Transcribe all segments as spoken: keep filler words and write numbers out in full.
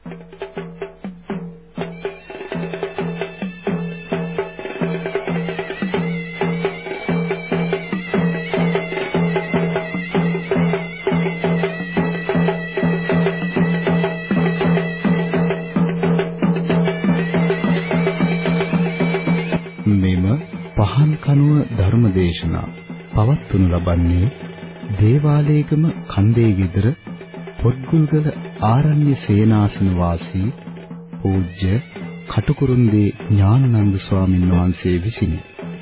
ධර්මදේශනා පවත්වනු ලබන්නේ දේවාලේගම කන්දේ ගෙදර පොත්ගුල්ගල ආරණ්‍ය සේනාසන වාසී පූජ්‍ය කටුකුරුන්දී ඥානানন্দ ස්වාමීන් වහන්සේ විසිනි.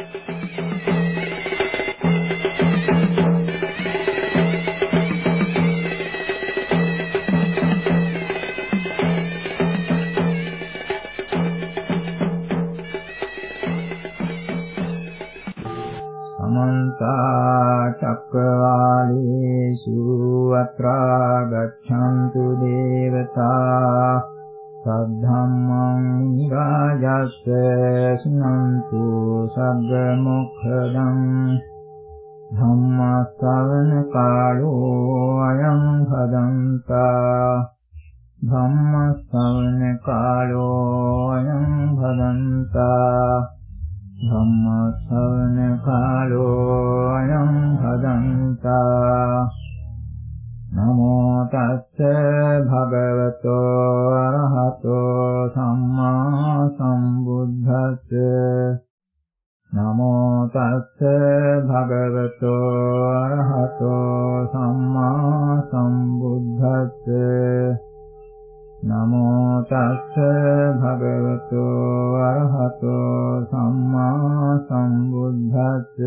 චක්කවාලේසු අත්‍රා ගච්ඡන්තු දේවතා සද්ධම්මං රාජස්ස සුනන්තු සග්ග මොක්ඛදං ධම්ම ශ්‍රවණ කාලෝ අයං භදන්තා ධම්ම ශ්‍රවණ කාලෝ අයං භදන්තා ධම්ම ශ්‍රවණ කාලෝ අයං භදන්තා නමෝ තස්ස භගවතෝ අරහතෝ සම්මා සම්බුද්දස්ස නමෝ තස්ස භගවතෝ අරහතෝ සම්මා සම්බුද්දස්ස නමෝ තස්ස භගවතු අරහතෝ සම්මා සම්බුද්දස්ස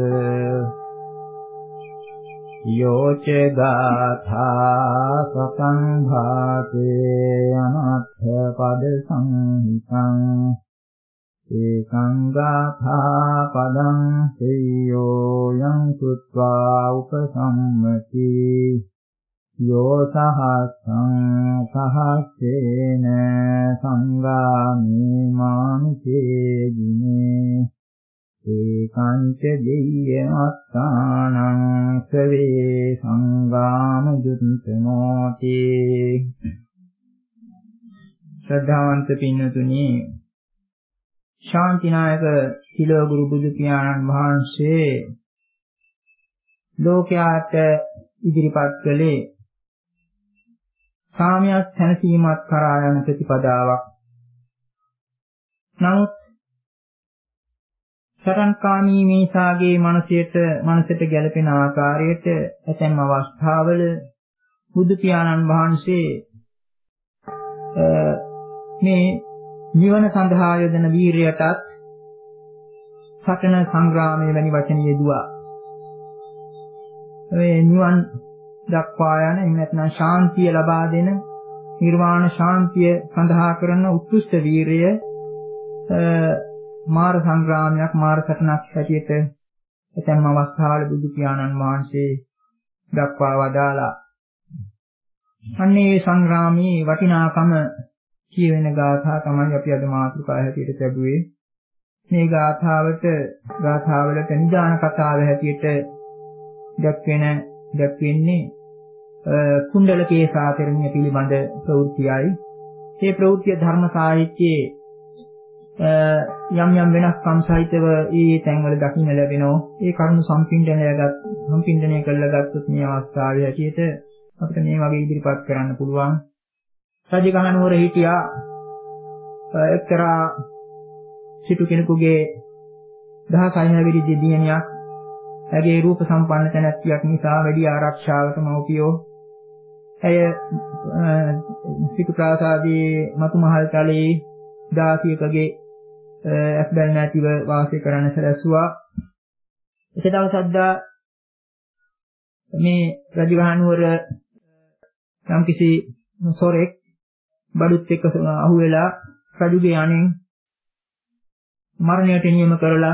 යෝච ගාථා සතං භාතේ අනත්ථ පද සංහිතං ඒකං ගාථා පදං සේයෝ යං සුත්වා උපසම්මති යෝ සහස්සං සහස්සේන සංගාමේ මානුෂේ දිනේ ඒකංච දෙය්‍යමත්තානං සවේ සංගාම දුත්තමෝති. ශ්‍රද්ධාවන්ත පින්නතුනි, ශාන්තිනායක තිලෝගුරු බුදු පියාණන් වහන්සේ ලෝකයාට ඉදිරිපත් කළේ සාමයක් සැනසීමත් කරා යන ප්‍රතිපදාවක්. නමුත් සරණකාමී මේසාගේ මනසට මනසට ගැළපෙන ආකාරයට ඇතැම් අවස්ථාවල බුදු පියාණන් වහන්සේ මේ නිවන සඳහා යොදන වීරියටත් සටන සංග්‍රාමයේ වැනි වචන යෙදුවා. මේ නිවන් දක්වා යන එහෙම නැත්නම් ශාන්තිය ලබා දෙන නිර්වාණ ශාන්තිය සඳහා කරන උත්කෘෂ්ඨ වීරිය මාර සංග්‍රාමයක් මාර සටනක් හැටියට ඇතැම් අවස්ථාවල බුදු පියාණන් වහන්සේ දක්වා වදාලා. අන්නේ සංග්‍රාමයේ වටිනාකම කියවෙන ගාථා තමයි අපි අද මාතෘකාව හැටියට ලැබුවේ. මේ ගාථාවට ගාථාවලට නිදාන කතාව හැටියට දක්වන දක්වන්නේ කුණ්ඩලකේ සාතරණිය පිළිබඳ ප්‍රවෘත්තියයි. මේ ප්‍රවෘත්තිය ධර්ම සාහිත්‍යයේ යම් යම් වෙනස්කම් සහිතව ඒ තැන්වල දකින්න ලැබෙනවා. ඒ කරුණු සම්පින්ඩණයගත් සම්පින්ඩණය කළා ගත්තොත් මේ අවස්ථාවේ හැටියට අපිට මේ වගේ ඉදිරිපත් කරන්න පුළුවන්. රජගහනුවර හිටියා එක්තරා සිටු කෙනෙකුගේ දහසයි හැවිරි දිදියනියක්. ඇගේ රූප සම්පන්න තැනැත්තියක් නිසා වැඩි ආරක්ෂාවක මව්පියෝ ඇය සිටු ප්‍රාසාදයේ මතු මහල් තලයේ දාසියකගේ ඇස්බැල් නැතිව වාසය කරන්න සැලැස්සුවා. එක දවසක් මේ රජගහනුවර යම්කිසි සොරෙක් බඩුත් එක්ක අහුවෙලා රජුගේ අණෙන් මරණයට නියම කරලා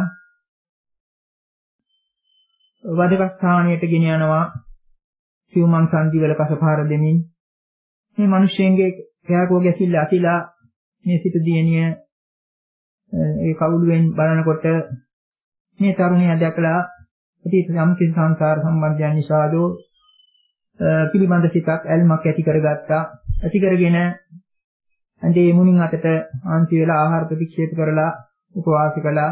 වදක ස්ථානයට ගෙන යනවා. සිව්මන් සංජීවල කසපාර දෙමින් මේ මිනිස්සුන්ගේ කෑකෝ ගැසිල්ල අතිලා මේ සිටු දියණිය ඒ කවුළුවෙන් බලනකොට මේ තරුණිය දැකලා අතීත යම්කිසි සංසාර සම්බන්ධයන් නිසාදෝ පිළිබඳ සිතක් ඇල්මක් ඇති කරගත්තා. ඇති කරගෙන ඇඳේ මුණින් අතට ආන්ති වෙලා ආහාර ප්‍රතික්ෂේප කරලා උපවාස කළා.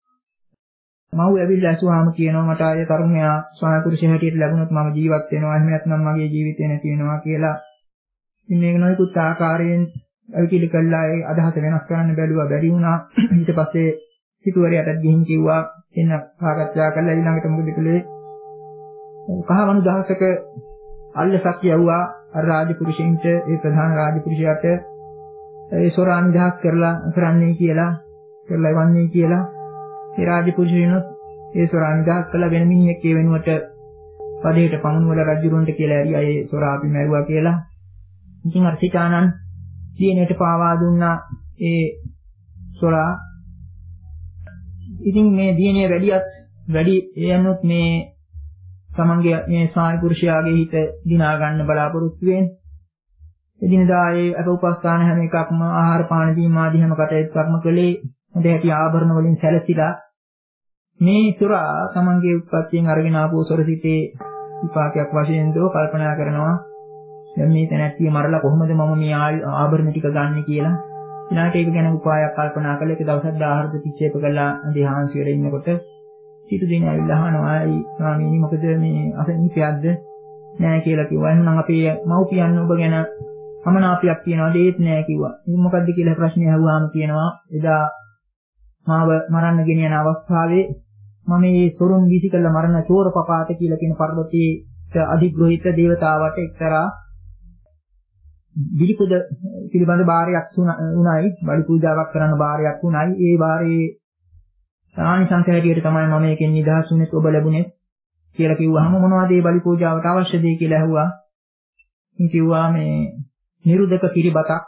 මව් ඇවිල්ලා ඇසුවාම කියනවා මට ආයේ තරුණයා ස්වාමි පුරුෂය හැටියට ලැබුණොත් මම ජීවත් වෙනවා එහෙම නැත්නම් මගේ ජීවිතේ නැති වෙනවා කියලා. ඉතින් මේක නොයෙකුත් ආකාරයෙන් අවිකිලි කළා ඒ අදහස වෙනස් කරන්න බැලුවා බැරි වුණා. ඊට පස්සේ සිටුවරයටත් ගිහින් කිව්වා එන්න සාකච්ඡා කරලා ඊළඟට මොකද කළේ? කහවණු දහසක අල්ලසක් යවුවා අර රාජපුරුෂයින්ට ඒ ප්‍රධාන රාජපුරුෂයාට ඒ සොරා නිදහස් කරලා කරන්නේ කියලා කරලා වන්නේ කියලා ඒ රාජපුරුෂයනොත් ඒ සොරා නිදහස් කළා වෙන මිනිහෙක් ඒ වෙනුවට පදේට පමුණුවල රජුරන්ට කියලා ඇරියා ඒ සොරා අපි මැරුවා කියලා. ඉතින් අර සිතානන් දිනේට පාවා දුන්නා ඒ සොරා. ඉතින් මේ දිනේ වැඩියත් වැඩි එයනොත් මේ තමන්ගේ මේ ස්වාමි පුරුෂයාගේ හිත දිනා ගන්න බලාපොරොත්තු වෙන්නේ. එදිනදා ඒ අප උපස්ථාන හැම එකක්ම ආහාර පාන දීම ආදී හැම කටයුත්තක්ම කළේ හොඳ හැටි ආභරණ වලින් සැලසිලා. මේ සුරා තමන්ගේ උත්පත්තියෙන් අරගෙන ආපු සොරසිතේ විපාකයක් වශයෙන් දෝ කල්පනා කරනවා. දැන් මේ තැනැත්තිය මරලා කොහොමද මම මේ ආභරණ ටික ගන්නෙ කියලා. ඊළඟට ඒක ගැන උපායක් කල්පනා කළා. ඒක දවසක් ආහාර ප්‍රතික්ෂේප කළා. අඳේ හාන්සි වල ඉන්නකොට සිටු දින ඇවිල්ලා අහනවා "අයි ස්වාමීනි මොකද මේ අසනීපයක්ද?" නෑ කියලා කිව්වා. එහෙනම් අපේ මව්පියන් ඔබ ගැන අමනාපයක් තියනවාද? ඒත් නෑ කිව්වා. ඉතින් මොකද්ද කියලා ප්‍රශ්නේ අහුවාම කියනවා එදා මාව මරන්න ගෙන යන අවස්ථාවේ මම මේ සොරුන් වීසි කළ මරණ චෝරපපාත කියලා කියන පර්වතයේ අධිග්‍රහිත දේවතාවට එක්තරා බිලිපුද පිළිබඳ බාරයක් උණයි. බලි පූජාවක් කරන්න බාරයක් උණයි. ඒ බාරේ ආනිසංස හැටියට තමයි මම මේකෙන් නිදහස් වුනේ ඔබ ලැබුණේ කියලා කිව්වහම මොනවද මේ බලි පූජාවට අවශ්‍ය දේ කියලා ඇහුවා. ඉතින් කිව්වා මේ නිරුදක කිරිබතක්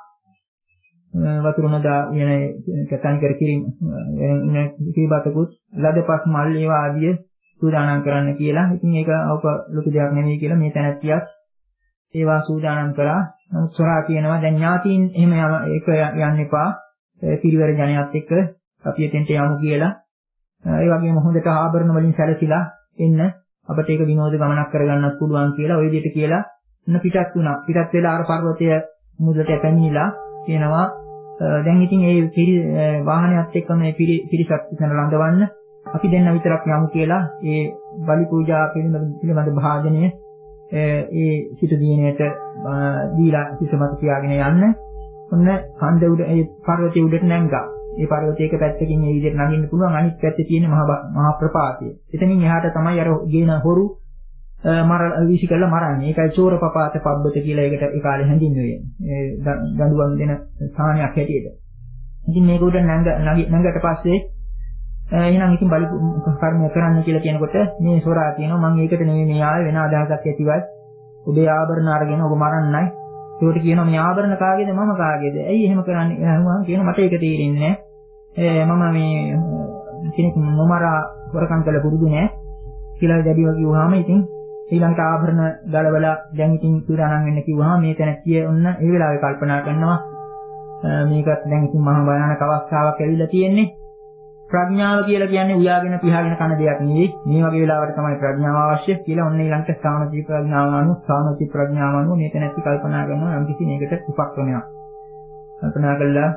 වතුරම දා යන කතන් කර කිරි කිරිබතකුත් ලදපස් මල් ඒවා ආදිය සූදානම් කරන්න කියලා. ඉතින් ඒක අවක ලොකු දෙයක් නෙමෙයි කියලා මේ තැනැත්තියක් ඒවා සූදානම් කරා. නමුත් සොරා කියනවා දැන් ඥාතීන් එහෙම ඒක යන්න එපා. පිරිවර ජනයත් එක්ක අපි එතෙන්ට යමු කියලා. ඒ වගේම හොඳට ආභරණ වලින් සැලසිලා එන්න අපිට ඒක විනෝද ගමනක් කරගන්නත් පුළුවන් කියලා ওই විදිහට කියලා ඉන්න පිටත් වුණා. පිටත් වෙලා අර පර්වතය මුදලට පැමිණිලා කියනවා දැන් ඉතින් ඒ වාහනයත් එක්ක මේ පිරිසක් ඉතන ළඟවන්න අපි දෙන්න විතරක් යමු කියලා ඒ බලි පූජා පිළිබඳ භාජනය ඒ සිට දිනේට දීලා කිසිමත් තියාගෙන යන්න. ඔන්න කන්ද උඩ ඒ පර්වතයේ උඩට නැංගා. ඒ පර්වතයක පැත්තකින් මේ විදිහට නගින්න පුළුවන්. අනිත් පැත්තේ තියෙන මහා මහා ප්‍රපාතය. එතනින් එහාට තමයි අර ගේන හොරු මර වීසි කරලා මරන්නේ. ඒකයි චෝරපපාත පබ්බත කියලා ඒකට ඒ කාලේ හැඳින්වෙන්නේ. ඒ දඬුවම් දෙන ස්ථානයක් හැටියට. ඉතින් මේක උඩ නැංග නැංගට පස්සේ එහෙනම් ඉතින් බලි කර්මය කරන්න කියලා කියනකොට මේ සොරා කියනවා මම ඒකට නෙමෙයි මේ ආවේ වෙන අදහසක් ඇතිවත් ඔබේ ආභරණ අරගෙන ඔබ මරන්නයි. ඒකට කියනවා මේ ආභරණ කාගේද මම කාගේද? ඇයි එහෙම කරන්නේ? අහුවාම කියනවා මට ඒක තේරෙන්නේ නැහැ. මම මේ කෙනෙක් නොමරා වරකම් කළ පුරුදු නැහැ කියලා දැඩිව කිව්වහම ඉතින් ඊළඟට ආභරණ ගලවලා දැන් ඉතින් සූදානම් වෙන්න කිව්වහම මේ තැනැත්තිය ඔන්න ඒ වෙලාවේ කල්පනා කරනවා මේකත් දැන් ඉතින් මහා භයානක අවස්ථාවක් ඇවිල්ලා තියෙන්නේ. ප්‍රඥාව කියලා කියන්නේ උයාගෙන පියාගෙන කන දෙයක් නෙවෙයි. මේ වගේ වෙලාවට තමයි ප්‍රඥාව අවශ්‍ය කියලා ඔන්න ඊළඟට සාමති ප්‍රඥාව අනුව සාමති ප්‍රඥාව අනුව මේක නැති කල්පනා කරනවා නම් කිසි මේකට උපක්‍රමයක්. කල්පනා කළා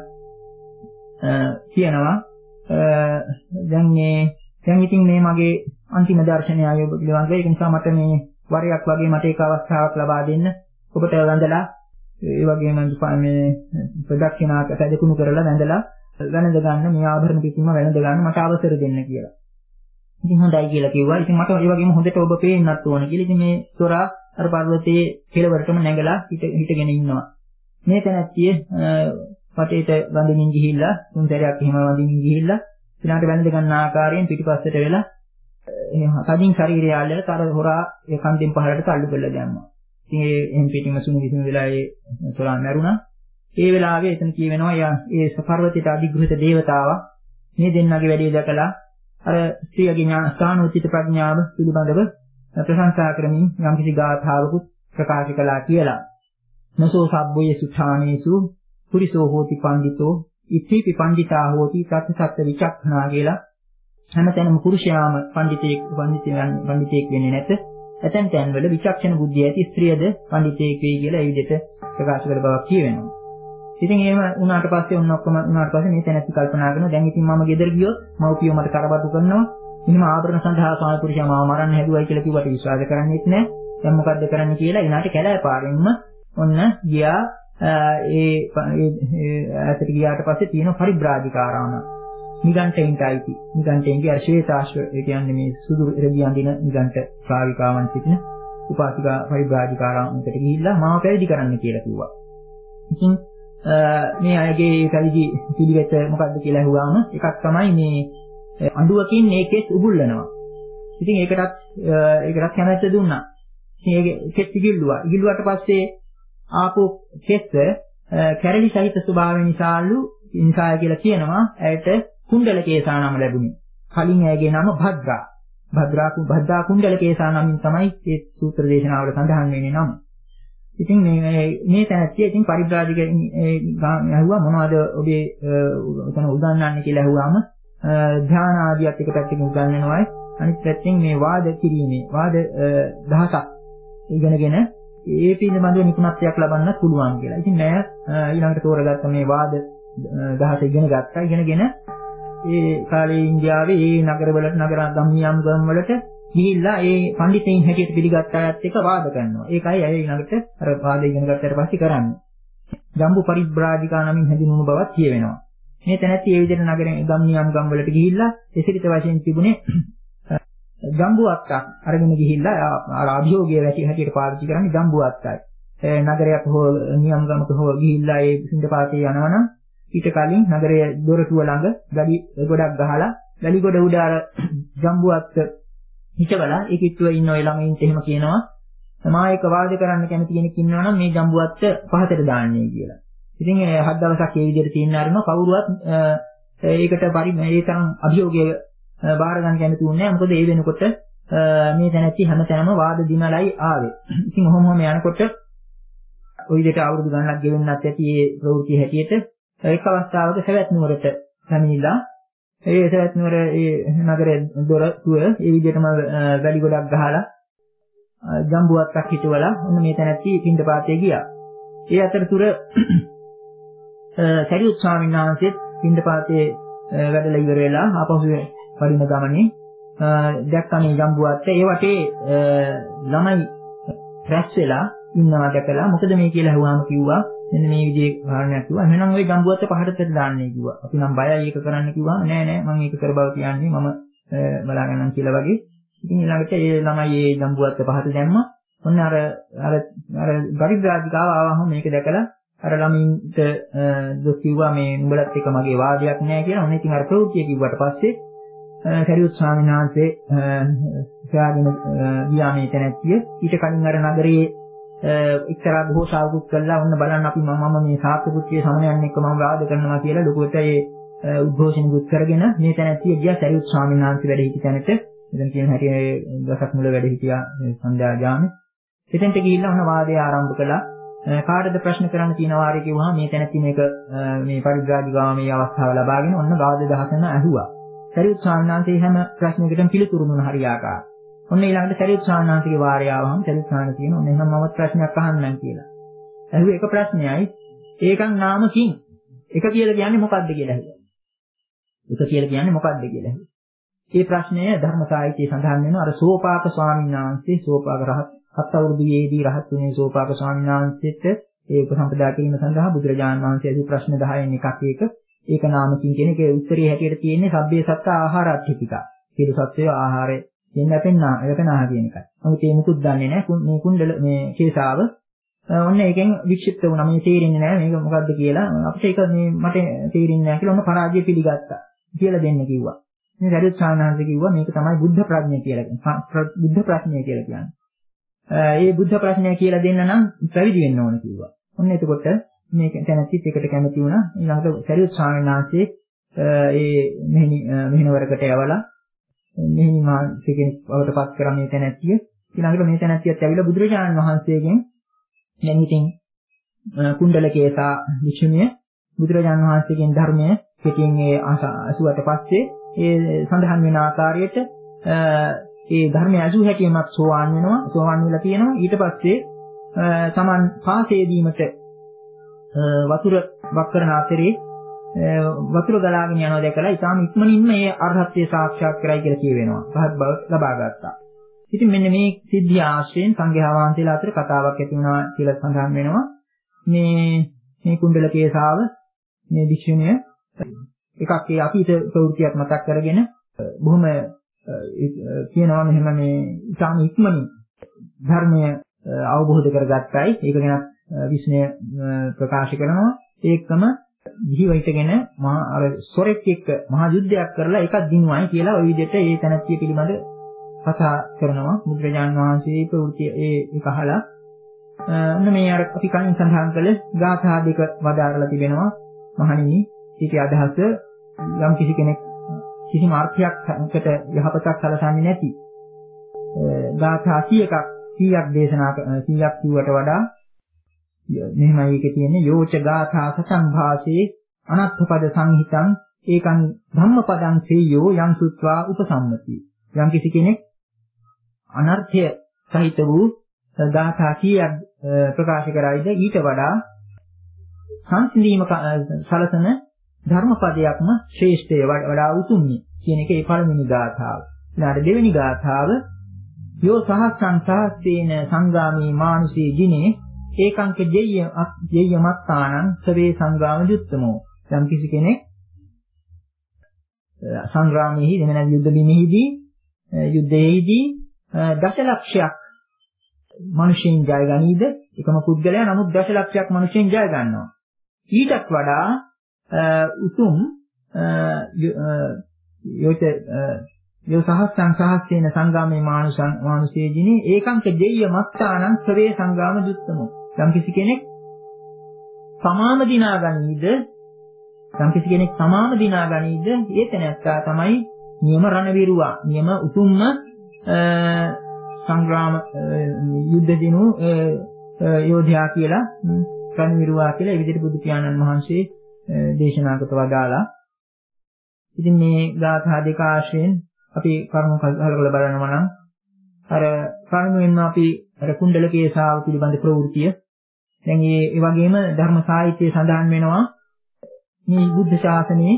කියනවා දැන් මේ දැන් ඉතින් මේ මගේ අන්තිම දර්ශනය ආයෝග පිළිබඳව ඒක නිසා මට මේ වරයක් වගේ මට ඒක අවස්ථාවක් ලබා දෙන්න. ඔබට වැඳලා ඒ වගේම මේ ප්‍රදක්ෂිනාකට දෙකුණු කරලා වැඳලා වැළඳ ගන්න මේ ආභරණ පිටින්ම වැළඳ ගන්න මට අවසර දෙන්න කියලා. ඉතින් හොඳයි කියලා කිව්වා. ඉතින් මට ඒ වගේම හොඳට ඔබ පේන්නත් ඕන කියලා. ඉතින් මේ සොරා අර පර්වතයේ කෙළවරටම නැගලා හිටගෙන ඉන්නවා. මේ තැනැත්තිය පටේට වඳින්න ගිහිල්ලා තුන් සැරයක් එහෙම වඳින්න ගිහිල්ලා ඊළඟට වැළඳ ගන්න ආකාරයෙන් පිටිපස්සට වෙලා තදින් ශරීරය ආලලා තර හොරා ඒ කන්දෙන් පහළට තල්ලු කරලා දැම්මා. ඉතින් ඒ එහෙන් පිටින්ම සුණු විසුණු වෙලා ඒ සොරා මැරුණා. ඒ වෙලාවේ එතන කියවෙනවා ඒ පර්වතයට අධිග්‍රහිත දේවතාවා මේ දෙන්නගේ වැඩේ දැකලා අර ස්ත්‍රියගේ ඥාන ස්ථානෝචිත ප්‍රඥාව පිළිබඳව ප්‍රශංසා කරමින් යම්කිසි ගාථාවකුත් ප්‍රකාශ කළා කියලා. නසෝ සබ්බයේ සුඨානේසු පුරිසෝ හෝති පණ්ඩිතෝ ඉතිපි පණ්ඩිතා හෝති තත් සත්‍ය විචක්ඛනා කියලා හැමතැනම පුරුෂයාම පණ්ඩිතෙක් පණ්ඩිතයන් පණ්ඩිතෙක් වෙන්නේ නැත. ඇතැම් තැන්වල විචක්ෂණ බුද්ධිය ඇති ස්ත්‍රියද පණ්ඩිතෙක් වෙයි කියලා ඒ විදිහට ප්‍රකාශ කළ බවක් කියවෙනවා. ඉතින් එහෙම වුණාට පස්සේ ඔන්න ඔක්කොම වුණාට පස්සේ මේ තැනැත්ති කල්පනා කරනවා දැන් ඉතින් මම ගෙදර ගියොත් මව්පියෝ මට කරබතු කරනවා. එහෙම ආභරණ සඳහා ස්වාමි පුරුෂයා මාව මරන්න හැදුවයි කියලා කිව්වට විශ්වාස කරන්නේත් නැහැ. දැන් මොකද්ද කරන්න කියලා ඊනාට කැලෑ පාරෙන්ම ඔන්න ගියා. ඒ ඈතට ගියාට පස්සේ තියෙන පරිබ්‍රාජිකාරාම. නිගණ්ඨයින්ට අයිති. නිගණ්ඨයින්ගේ අර ශ්වේතාශ්ව ඒ කියන්නේ මේ සුදු රෙදි අඳින නිගණ්ඨ ශ්‍රාවිකාවන් සිටින උපාසිකා පරිබ්‍රාජිකාරාමයකට ගිහිල්ලා මාව පැවිදි කරන්න කියලා කිව්වා. ඉතින් මේ අයගේ පැවිදි පිළිවෙත මොකද්ද කියලා අහුවාම එකක් තමයි මේ අඬුවකින් මේකෙත් උගුල්ලනවා. ඉතින් ඒකටත් ඒකටත් කැමැත්ත දුන්නා. ඉතින් ඒක කෙස් ඉගිල්ලුවා. ඉගිල්ලුවාට පස්සේ ආපු කෙස් කැරලි සහිත ස්වභාවය නිසාලු ඉන්සාය කියලා කියනවා. ඇයට කුණ්ඩල කේසා නම ලැබුණේ. කලින් ඇයගේ නම භද්‍රා. භද්‍රා භද්‍රා කුණ්ඩල කේසා නමින් තමයි මේ සූත්‍ර දේශනාවල සඳහන් වෙන්නේ නම. ඉතින් මේ මේ තැනැත්තිය ඉතින් පරිබ්‍රාජකයන් ඇහුවා මොනවද ඔබේ උතන උගන්වන්නේ කියලා ඇහුවාම ධ්‍යාන ආදියත් එක පැත්තකින් උගන්වනවායි අනිත් පැත්තෙන් මේ වාද කිරීමේ වාද දහසක් ඉගෙනගෙන ඒ පිළිබඳව නිපුණත්වයක් ලබන්නත් පුළුවන් කියලා. ඉතින් නෑ ඊළඟට තෝරගත්ත මේ වාද දහස ඉගෙන ගත්තා. ඉගෙනගෙන ඒ කාලේ ඉන්දියාවේ ඒ නගරවලට නගර ගම්නියම් ගම් වලට ගිහිල්ලා ඒ පඬිතෙයින් හැටියට පිළිගත් අයත් එක්ක වාද කරනවා. ඒකයි අය ඊළඟට අර වාද ඉගෙන ගත්තට පස්සේ කරන්නේ. ජම්බු පරිබ්‍රාජිකා නමින් හැඳින්වුණු බවක් කියවෙනවා. මේ තැනැත්ති ඒ විදිහට නගරෙන් ගම්නියම් ගම් වලට ගිහිල්ලා එසිරිත වශයෙන් තිබුණේ ජම්බු අත්තක් අරගෙන ගිහිල්ලා අර අභියෝගයේ වැටි හැටියට පාවිච්චි කරන්නේ ජම්බු අත්තයි. නගරයක් හෝ නියම් ගමක හෝ ගිහිල්ලා ඒ පින්ඩපාතේ යනවනම් ඊට කලින් නගරයේ දොරටුව ළඟ ගඩි ගොඩක් ගහලා ගලි ගොඩ උඩ අර ජම්බු අත්ත හිටවලා ඒ කිට්ටුවේ ඉන්න ඔය ළඟින්ට එහෙම කියනවා මා එක වාද කරන්න කැමති කෙනෙක් ඉන්නවා නම් මේ ජම්බු අත්ත පහතට දාන්නේ කියලා. ඉතින් හත් දවසක් ඒ විදිහට තියෙන අරනවා කවුරුවත් ඒකට පරි මේ තරම් අභියෝගය බාර ගන්න කැමති වුණේ නැහැ. මොකද ඒ වෙනකොට මේ තැනැත්ති හැමතැනම වාද දිනලයි ආවේ. ඉතින් ඔහොම ඔහොම යනකොට ওই විදිහට අවුරුදු ගණනක් ගෙවෙන්නත් ඇති මේ ප්‍රවෘත්ති හැටියට එක් අවස්ථාවක සවැත් නුවරට පැමිණිලා ඒ සවැත් නුවර ඒ නගරයේ දොරටුව ඒ විදිහටම වැලි ගොඩක් ගහලා ජම්බුවත්තක් හිටවලා ඔන්න මේ තැනැත්ති පින්ඩපාතේ ගියා. ඒ අතරතුර සරියුත් ස්වාමීන් වහන්සේත් පින්ඩපාතේ වැඩලා ඉවර වෙලා ආපහු වඩින ගමනේ දැක්කා මේ ජම්බුවත්ත ඒ වටේ ළමයි රැස් වෙලා ඉන්නවා දැකලා මොකද මේ කියලා අහුවාම කිව්වා මෙන්න මේ විදිහේ කාරණයක් කිව්වා. එහෙනම් ওই ජම්බුවත්ත පහටට දාන්නේ කිව්වා. අපි නම් බයයි ඒක කරන්න කිව්වම නෑ නෑ මම ඒක කර බව කියන්නේ මම බලාගන්නම් කියලා වගේ. ඉතින් ඊළඟට ඒ ළමයි ඒ ජම්බුවත්ත පහට දැම්මා. ඔන්න අර අර අර පරිබ්‍රාජිකාව ආවම මේක දැකලා අර ළමින්ට දුක් කිව්වා මේ උඹලත් එක මගේ වාදයක් නෑ කියලා. ඔන්න ඉතින් අර ප්‍රවෘත්තිය කිව්වට පස්සේ සරියුත් ස්වාමීන් වහන්සේ සෑගෙන ගියා මේ තැනැත්තිය. ඊට කලින් අර නගරයේ එක්තරා භෝසාවකුත් කළා ඔන්න බලන්න අපි මම මේ සාත්පුත්‍රයේ සමනයන් එක්ක මම වාද කරනවා කියලා ලොකුට ඒ උද්ඝෝෂණිකුත් කරගෙන මේ තැනැත්තිය ගියා සරියුත් ස්වාමීන් වහන්සේ වැඩ සිටි තැනට. එතන කියන හැටි දසක් මුල වැඩ හිටියා සන්ධ්‍යා ජාමේ. එතෙන්ට ගිහිල්ලා ඔන්න වාදය ආරම්භ කළා. කාටද ප්‍රශ්න කරන්න තියෙන වාරේ කිව්වහම මේ තැනැත්ති මේක මේ පරිබ්‍රාජිකාව මේ අවස්ථාව ලබාගෙන ඔන්න වාද දහසන ඇහුවා. සරියුත් ස්වාමීන් වහන්සේ හැම ප්‍රශ්නයකටම පිළිතුරු දුන්න හරියාකාරව. ඔන්න ඊළඟට සරියුත් ස්වාමීන් වහන්සේගේ වාරය ආවම සරියුත් ස්වාමීන් කියන ඔන්න එහෙනම් මමත් ප්‍රශ්නයක් අහන්නම් කියලා. ඇහුවේ එක ප්‍රශ්නයයි ඒකන් නාමකින් එක කියලා කියන්නේ මොකද්ද කියලා ඇහුවා. එක කියලා කියන්නේ මොකද්ද කියලා ඇහුවා. මේ ප්‍රශ්නය ධර්ම සාහිත්‍යයේ සඳහන් වෙනවා අර සෝපාක ස්වාමීන් වහන්සේ සෝපාක රහත් හත් අවුරුදුයේදී රහත් වුණේ සෝපාක ස්වාමීන් වහන්සේට ඒ උපසම්පදා කිරීම සඳහා බුදුරජාණන් වහන්සේ අදී ප්‍රශ්න දහයෙන් එකක් ඒක ඒක නාමකින් කියන එකේ උත්තරේ හැටියට තියෙන්නේ සබ්බේ සත්ත ආහාරාත්ථිතික. සියලු සත්වය ආහාරය දෙන්න අපෙන්නා එවකනා කියන එකයි. නමුත් මේ මුකුත් දන්නේ නැහැ මේ කුණ්ඩල මේ කේසාව. ඔන්න ඒකෙන් වික්ෂිප්ත වුණා. මේ තේරෙන්නේ නැහැ මේක මොකද්ද කියලා. අපිට ඒක මේ මට තේරෙන්නේ නැහැ කියලා ඔන්න පරාජය පිළිගත්තා. කියලා දෙන්න කිව්වා. මේ සරියුත් ස්වාමීන් වහන්සේ කිව්වා මේක තමයි බුද්ධ ප්‍රඥය කියලා කියන්නේ. බුද්ධ ප්‍රඥය කියලා කියන්නේ. ඒ බුද්ධ ප්‍රඥය කියලා දෙන්න නම් පැවිදි වෙන්න ඕන කිව්වා. ඔන්න එතකොට මේක තැනැත්තිත් එකට කැමති වුණා. ඊළඟට සරියුත් ස්වාමීන් වහන්සේ ඒ මෙහිණි මෙහිණවරකට යවලා මෙහිණි මාංශ කෙනෙක් බවට පත් කරා මේ තැනැත්තිය. ඊළඟට මේ තැනැත්තියත් ඇවිල්ලා බුදුරජාණන් වහන්සේගෙන් දැන් ඉතින් කුණ්ඩලකේසා විසුණිය බුදුරජාණන් වහන්සේගෙන් ධර්මය පිටින් ඒ අසුවට පස්සේ ඒ සඳහන් වෙන ආකාරයට ඒ ධර්මය අසු හැටියමත් සෝවාන් වෙනවා. සෝවාන් වෙලා තියෙනවා. ඊට පස්සේ සමන් පාසයේ දීමට වතුර වක් කරන අතරේ වතුර ගලාගෙන යනවා දැකලා ඊටාම ඉක්මනින්ම මේ අරහත්ත්වයේ සාක්ෂාත් කරයි කියලා කියවෙනවා. පහත් බව ලබා ගත්තා. ඉතින් මෙන්න මේ සිද්ධිය ආශ්‍රයෙන් සංඝයා වහන්සේලා අතර කතාවක් ඇති වුණා කියලා සඳහන් වෙනවා. මේ මේ කුණ්ඩලකේසාව මේ භික්ෂුණිය එකක් ඒ අතීත ප්‍රවෘත්තියක් මතක් කරගෙන බොහොම කියනවා මෙහෙම මේ ඊටාම ඉක්මනින් ධර්මය අවබෝධ කරගත්තයි. ඒක ගැන විශ්නය ප්‍රකාශ කරනවා. ඒකම ජීව හිටගෙන මහා අර සොරෙක් එක්ක මහා යුද්ධයක් කරලා එකක් දිනුවයි කියලා ওই විදිහට ඒ තැනැත්තිය පිළිබඳ කතා කරනවා. බුදුරජාණන් වහන්සේ ප්‍රවෘත්ති ඒ එක අහලා අන්න මේ අර අපි කලින් සඳහන් කළ ගාථා දෙක වදාරලා තිබෙනවා. මහණෙනි ඊට අදහස යම් කිසි කෙනෙක් කිසිම අර්ථයක්කට යහපතක් සැලසන්නේ නැති ගාථා කීයක් කීයක් දේශනා කීයක් කිව්වට වඩා මෙහෙමයි ඒකේ තියෙන්නේ යෝච ගාථා සසංභාසේ අනත්ථපද සංහිතං ඒකං ධම්මපදං සේයෝ යං සුත්වා උපසම්මති. යම් කිසි කෙනෙක් අනර්ථය සහිත වූ ගාථා කීයක් ප්‍රකාශ කරයිද ඊට වඩා සංසිඳීම සලසන ධර්මපදයක්ම ශ්‍රේෂ්ඨය වඩා උතුම්යි කියන එක ඒ පළවෙනි ගාථාව. ඊළඟ දෙවෙනි ගාථාව යෝ සහස්සං සහස්සේන සංගාමී මානුෂී ජිනේ ඒකංක දෙය්‍ය දෙය්‍යමත්තානං සවේ සංගාම යුත්තමෝ. යම් කිසි කෙනෙක් සංග්‍රාමයේදී එහෙම නැත්නම් යුද්ධ බිමෙහිදී යුද්ධයේදී දශලක්ෂයක් මිනිසෙන් ජය ගනීද එකම පුද්ගලයා නමුත් දශලක්ෂයක් මිනිසෙන් ජය ගන්නවා. ඊටත් වඩා උතුම් යෝත යෝ සහස්සං සහස්සේන සංගාමේ මානුෂං මානුෂේජිනේ ඒකංක දෙය්‍ය මත්තානං සවේ සංගාම දුත්තමෝ. යම් කිසි කෙනෙක් සමාම දිනා ගනීද යම් කිසි කෙනෙක් සමාම දිනා ගනීද ඒ තැනැත්තා තමයි නියම රණවිරුවා නියම උතුම්ම සංග්‍රාම යුද්ධ දිනු යෝධයා කියලා රණවිරුවා කියලා ඒ විදිහට බුදු පියාණන් වහන්සේ දේශනා කොට වදාලා. ඉතින් මේ ගාථා දෙක ආශ්‍රයෙන් අපි කර්ම කල්පලා බලනවා නම් අර කර්මයෙන්ම අපි අර කුණ්ඩලකේසාව පිළිබඳ ප්‍රවෘත්තිය දැන් මේ ඒ වගේම ධර්ම සාහිත්‍යයේ සඳහන් වෙනවා මේ බුද්ධ ශාසනයේ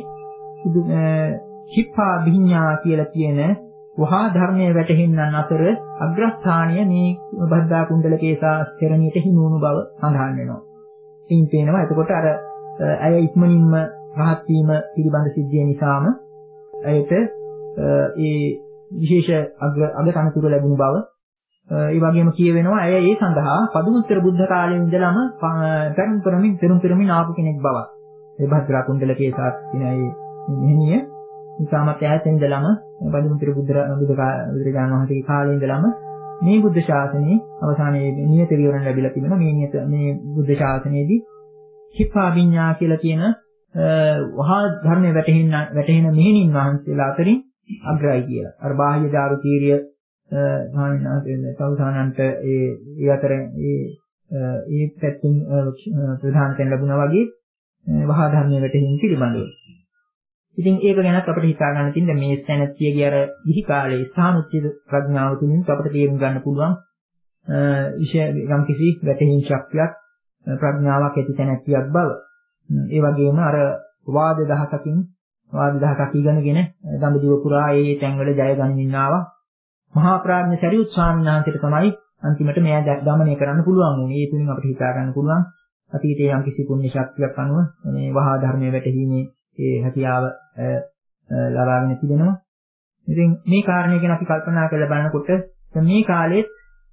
චිප්පා විඤ්ඤා කියලා කියන වහා ධර්මයේ වැටහෙන්නන් අතර අග්‍රස්ථානීය මේ බද්දා කුණ්ඩලකේසා ස්ථරණියට හිමි වුණු බව සඳහන් වෙනවා. ඉතින් පේනවා එතකොට අර ඇය ඉක්මනින්ම රහත් වීම පිළිබඳ සිද්ධිය නිසාම ඇයට ඒ විශේෂ අගතනතුර ලැබුණු බව ඒ වගේම කියවෙනවා ඇය ඒ සඳහා පදුමුත්තර බුද්ධ කාලයේ ඉඳලම පෙරම් කරමින් පෙරම් කරමින් ආපු කෙනෙක් බව. ඒ භද්‍රා කුණ්ඩලකේසා කියන ඒ මෙහෙණිය නිසාමත් ඈත ඉඳලම පදුමුත්තර බුද්ධ බුදුරජාණන් වහන්සේගේ කාලයේ ඉඳලම මේ බුද්ධ ශාසනයේ අවසානයේ නියත විවරණ ලැබිලා තිබෙනවා. මේ නියත මේ බුද්ධ ශාසනයේදී චිප්පා විඤ්ඤා කියලා කියන වහා ධර්මයේ වැටහෙන වැටහෙන මෙහෙණින් වහන්සේලා අතරින් අග්‍රයි කියලා. අර බාහ්‍ය දාරුකීරිය ස්වාමීන් වහන්සේ සෞසානන්ට ඒ ඒ අතර ඒ ඒ පැතුම් ප්‍රධාන තැන් ලැබුණා වගේ වහා ධර්මයේ වැටහෙන පිළිබඳව. ඉතින් ඒක ගැනත් අපිට හිතා ගන්න තියෙන මේ ස්ථානත්‍යයේ අර ගිහි කාලේ සානුච්චිත ප්‍රඥාව තුලින් අපිට තේරුම් ගන්න පුළුවන් විශේෂ යම් කිසි වැටහීම් ශක්තියක් ප්‍රඥාවක් ඇති තැනැත්තියක් බව. ඒ වගේම අර වාද දහසකින් වාද දහසක් ඉගෙනගෙන දඹදිව පුරා ඒ තැන්වල ජය ගනිමින් ආවා. මහා ප්‍රඥ සරියුත් ස්වාමීන් වහන්සේට තමයි අන්තිමට මෙයා දමනය කරන්න පුළුවන් වුණේ. ඒ තුලින් අපිට හිතා ගන්න පුළුවන් අතීතයේ යම් කිසි පුණ්‍ය ශක්තියක් අනුව මේ වහා ධර්මයේ වැටහීමේ ඒ හැකියාව ලබාගෙන තිබෙනවා. ඉතින් මේ කාරණේ ගැන අපි කල්පනා කරලා බලනකොට මේ කාලෙත්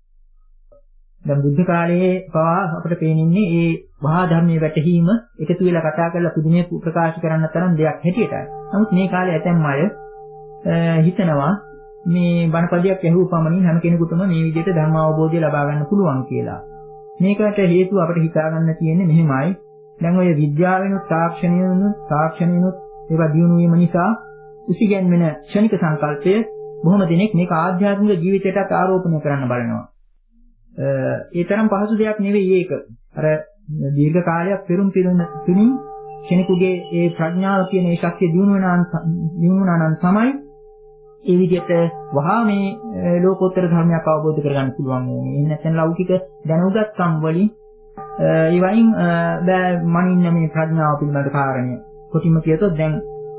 දැන් බුද්ධ කාලයේ පවා අපිට පේනින්නේ මේ වහා ධර්මයේ වැටහීම එකතු වෙලා කතා කරලා පුදුමේ ප්‍රකාශ කරන්න තරම් දෙයක් හැටියටයි. නමුත් මේ කාලේ ඇතැම් අය හිතනවා මේ බණපදයක් ඇහුව පමණින් හැම කෙනෙකුටම මේ විදිහට ධර්ම අවබෝධය ලබා ගන්න පුළුවන් කියලා. මේකට හේතුව අපිට හිතා ගන්න තියෙන්නේ මෙහෙමයි. දැන් ඔය විද්‍යාවෙනුත් තාක්ෂණයෙනුත් තාක්ෂණයෙනුත් ඒවා දියුණු වීම නිසා උසිගැන්වෙන ක්ෂණික සංකල්පය බොහොම දෙනෙක් මේක ආධ්‍යාත්මික ජීවිතයටත් ආරෝපණය කරන්න බලනවා. ඒ තරම් පහසු දෙයක් නෙවෙයි ඒක. අර දීර්ඝ කාලයක් පෙරම් පිරුණ තුنين කෙනෙකුගේ ඒ ප්‍රඥාව කියන ඒ ශක්තිය දියුණු වෙනාන් දියුණු වුණානම් තමයි ඒ විදිහට වහා මේ ලෝකෝත්තර ධර්මයක් අවබෝධ කරගන්න පුළුවන් වෙන්නේ. එහෙම නැත්නම් ලෞකික දැනුගත්කම් වලින් ඒ වයින් බෑ මනින්න මේ ප්‍රඥාව පිළිබඳ කාරණය. කොටිම කියතොත් දැන්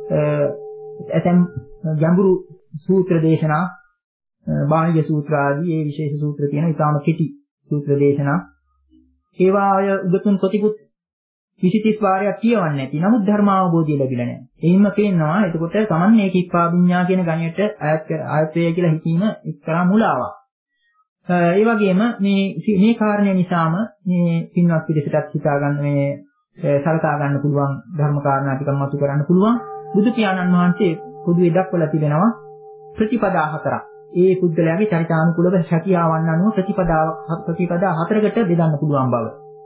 ඇතැම් ගැඹුරු සූත්‍ර දේශනා බාහිය සූත්‍ර ආදී ඒ විශේෂ සූත්‍ර තියෙන ඉතාම කෙටි සූත්‍ර දේශනා ඒවා අය උගතුන් කොටිකුත් විසිතිස් වාරයක් කියවන්නේ නැති. නමුත් ධර්ම අවබෝධය ලැබිලා නැහැ. එයින්ම පේනවා එතකොට Taman මේ කිප්පාවිඤ්ඤා කියන ගණයට අයත් ආයතය කියලා හිතීම එක්තරා මුලාවක්. ඒ වගේම මේ මේ කාරණේ නිසාම මේ පින්වත් පිළිසටත් හිතා ගන්න මේ සලකා ගන්න පුළුවන් ධර්ම කාරණා ටිකක් මතු කරන්න පුළුවන්. බුදු පියාණන් වහන්සේ පොදුවේ දක්වලා තිබෙනවා ප්‍රතිපදා හතරක්. ඒ පුද්ගලයාගේ චරිතානුකූලව හැකියාවන් අනුව ප්‍රතිපදාව ප්‍රතිපදා හතරකට බෙදන්න පුළුවන් බව.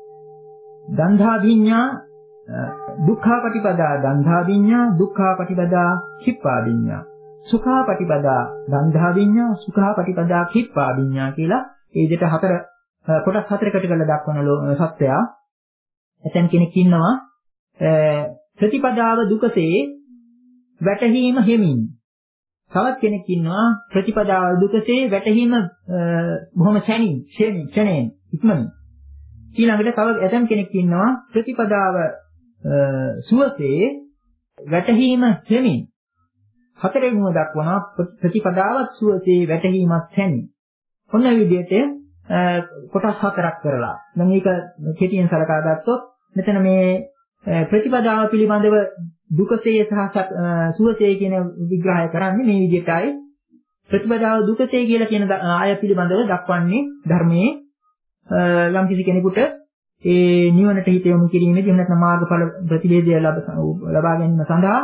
දන්ධාභිඤ්ඤා දුක්ඛාපටිපදා දන්ධාභිඤ්ඤා දුක්ඛාපටිපදා කිප්පාභිඤ්ඤා සුඛාපටිපදා දන්ධාභිඤ්ඤා සුඛාපටිපදා කිප්පාභිඤ්ඤා කියලා ඒ විදිහට හතර කොටස් හතරකට කරලා දක්වන සත්‍යය. එතෙන් කෙනෙක් ඉන්නවා ප්‍රතිපදාව දුකසේ වැටහීම හිමින්. තවත් කෙනෙක් ඉන්නවා ප්‍රතිපදාව දුකසේ වැටහීම බොහොම සැනින් ෂෙමින් ෂෙනෙන් ඉක්මනින්. ඊළඟට තව ඇතම් කෙනෙක් ඉන්නවා ප්‍රතිපදාව සුවසේ වැටහීම හිමින්. හතරෙන්ම දක්වනවා ප්‍රතිපදාවත් සුවසේ වැටහීමත් සැනින්. ඔන්න ඒ විදිහට කොටස් හතරක් කරලා. දැන් මේක කෙටියෙන් සලකා ගත්තොත් මෙතන මේ ප්‍රතිපදාව පිළිබඳව දුකසේ සහ සුවසේ කියන විග්‍රහය කරන්නේ මේ විදිහටයි. ප්‍රතිපදාව දුකසේ කියලා කියන ආය පිළිබඳව දක්වන්නේ ධර්මයේ යම් කිසි කෙනෙකුට ඒ නිවනට හිත යොමු කිරීමේදී එහෙම නැත්නම් මාර්ගඵල ප්‍රතිවේදය ලබා ගැනීම සඳහා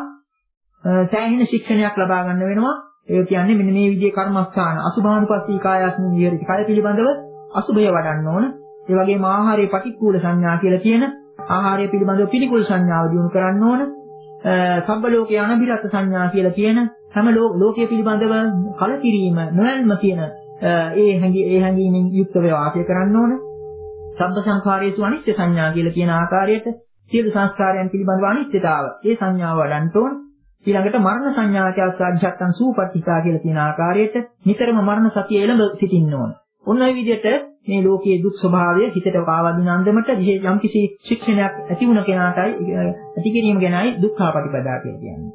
සෑහෙන ශික්ෂණයක් ලබා ගන්න වෙනවා. ඒ කියන්නේ මෙන්න මේ විදිහේ කර්මස්ථාන අසුභානුපස්සී කායස්මින් විහෙරති. කාය පිළිබඳව අසුභය වඩන්න ඕන. ඒ වගේම ආහාරයේ පටික්කුල සංඥා කියලා කියන ආහාරය පිළිබඳව පිළිකුල් සංඥාව දිනු කරන්න ඕන. සබ්බ ලෝකේ අනබිරත සංඥා කියලා කියන හැම ලෝකයේ පිළිබඳව කලකිරීම නොයල්ම කියන ඒ හැඟී ඒ හැඟීමෙන් යුක්තව වාසය කරන්න ඕන. සබ්බ සංඛාරයේසු අනිත්‍ය සංඥා කියලා කියන ආකාරයට සියලු සංස්කාරයන් පිළිබඳව අනිත්‍යතාව ඒ සංඥාව වඩන්න ඕන. ඊළඟට මරණ සංඥාචාස් අධ්‍යාත්මං සූපට්ඨිකා කියලා කියන ආකාරයට නිතරම මරණ සතිය එළඹ සිටින්න ඕන. ඔන්න ඔය විදිහට මේ ලෝකයේ දුක් ස්වභාවය හිතට පාවදින අන්දමට විශේෂ යම් කිසි ශික්ෂණයක් ඇති වුණ කෙනාටයි ඇති කිරීම ගැනයි දුක්ඛාපටිපදා කියලා කියන්නේ.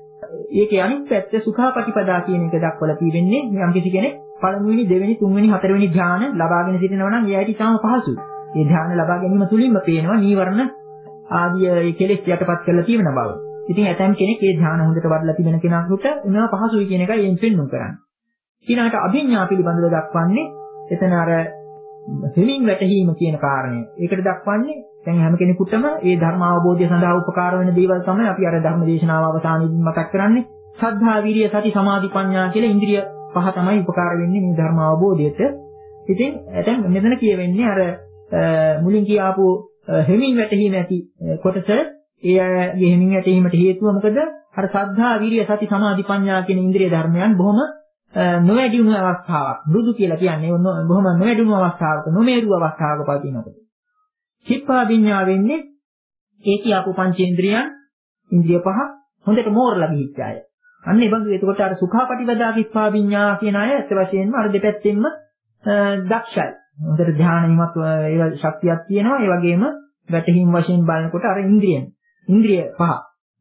ඒකේ අනිත් පැත්ත සුඛාපටිපදා කියන එක දක්වලා තියෙන්නේ යම් කිසි කෙනෙක් පළමුවෙනි දෙවෙනි තුන්වෙනි හතරවෙනි ධ්‍යාන ලබාගෙන සිටිනවා නම් එයාට ඉතාම පහසුයි. මේ ධ්‍යාන ලබා ගැනීම තුලින්ම පේනවා නීවරණ ආදී ඒ කෙලෙස් යටපත් කරලා තියෙන බව. ඉතින් ඇතැම් කෙනෙක් මේ ධ්‍යාන හොඳට වඩලා තිබෙන කෙනෙකුට උනවා පහසුයි කියන එකයි එයින් පෙන්වන්න කරන්නේ. ඊළඟට අභිඥා පිළිබඳව දක්වන්නේ එතන අර හිමින් වැටහීම කියන කාරණය. ඒකට දක්වන්නේ දැන් හැම කෙනෙකුටම මේ ධර්ම අවබෝධය සඳහා උපකාර වෙන දේවල් තමයි අපි අර ධර්ම දේශනාව අවසානයේදී මතක් කරන්නේ. සද්ධා, විරිය, සති, සමාධි, ප්‍රඥා කියලා ඉන්ද්‍රිය පහ තමයි උපකාර වෙන්නේ මේ ධර්ම අවබෝධයට. ඉතින් දැන් මෙතන කියවෙන්නේ අර මුලින් කියාපු හිමින් වැටහීම ඇති කොටස ඒගේ හිමින් වැටීමට හේතුව මොකද? අර සද්ධා, විරිය, සති, සමාධි, ප්‍රඥා කියන ඉන්ද්‍රිය ධර්මයන් බොහොම නොවැඩුණු අවස්ථාවක්. මෘදු කියලා කියන්නේ බොහොම නොවැඩුණු අවස්ථාවක, නොමේරු අවස්ථාවක පවතිනකොට. කිප්පාවිඤ්ඤා වෙන්නේ ඒ කියපු පංචේන්ද්‍රියන් ඉන්ද්‍රිය පහ හොඳට මෝරලා ගිහිච්ච අය. අන්න ඒ බඳු එතකොට අර සුඛාපටිපදා කිප්පාවිඤ්ඤා කියන අය ඇත්ත වශයෙන්ම අර දෙපැත්තෙන්ම දක්ෂයි. හොඳට ධානයමත් ඒ ශක්තියක් තියෙනවා. ඒ වගේම වැටහීම් වශයෙන් බලනකොට අර ඉන්ද්‍රියන් ඉන්ද්‍රිය පහ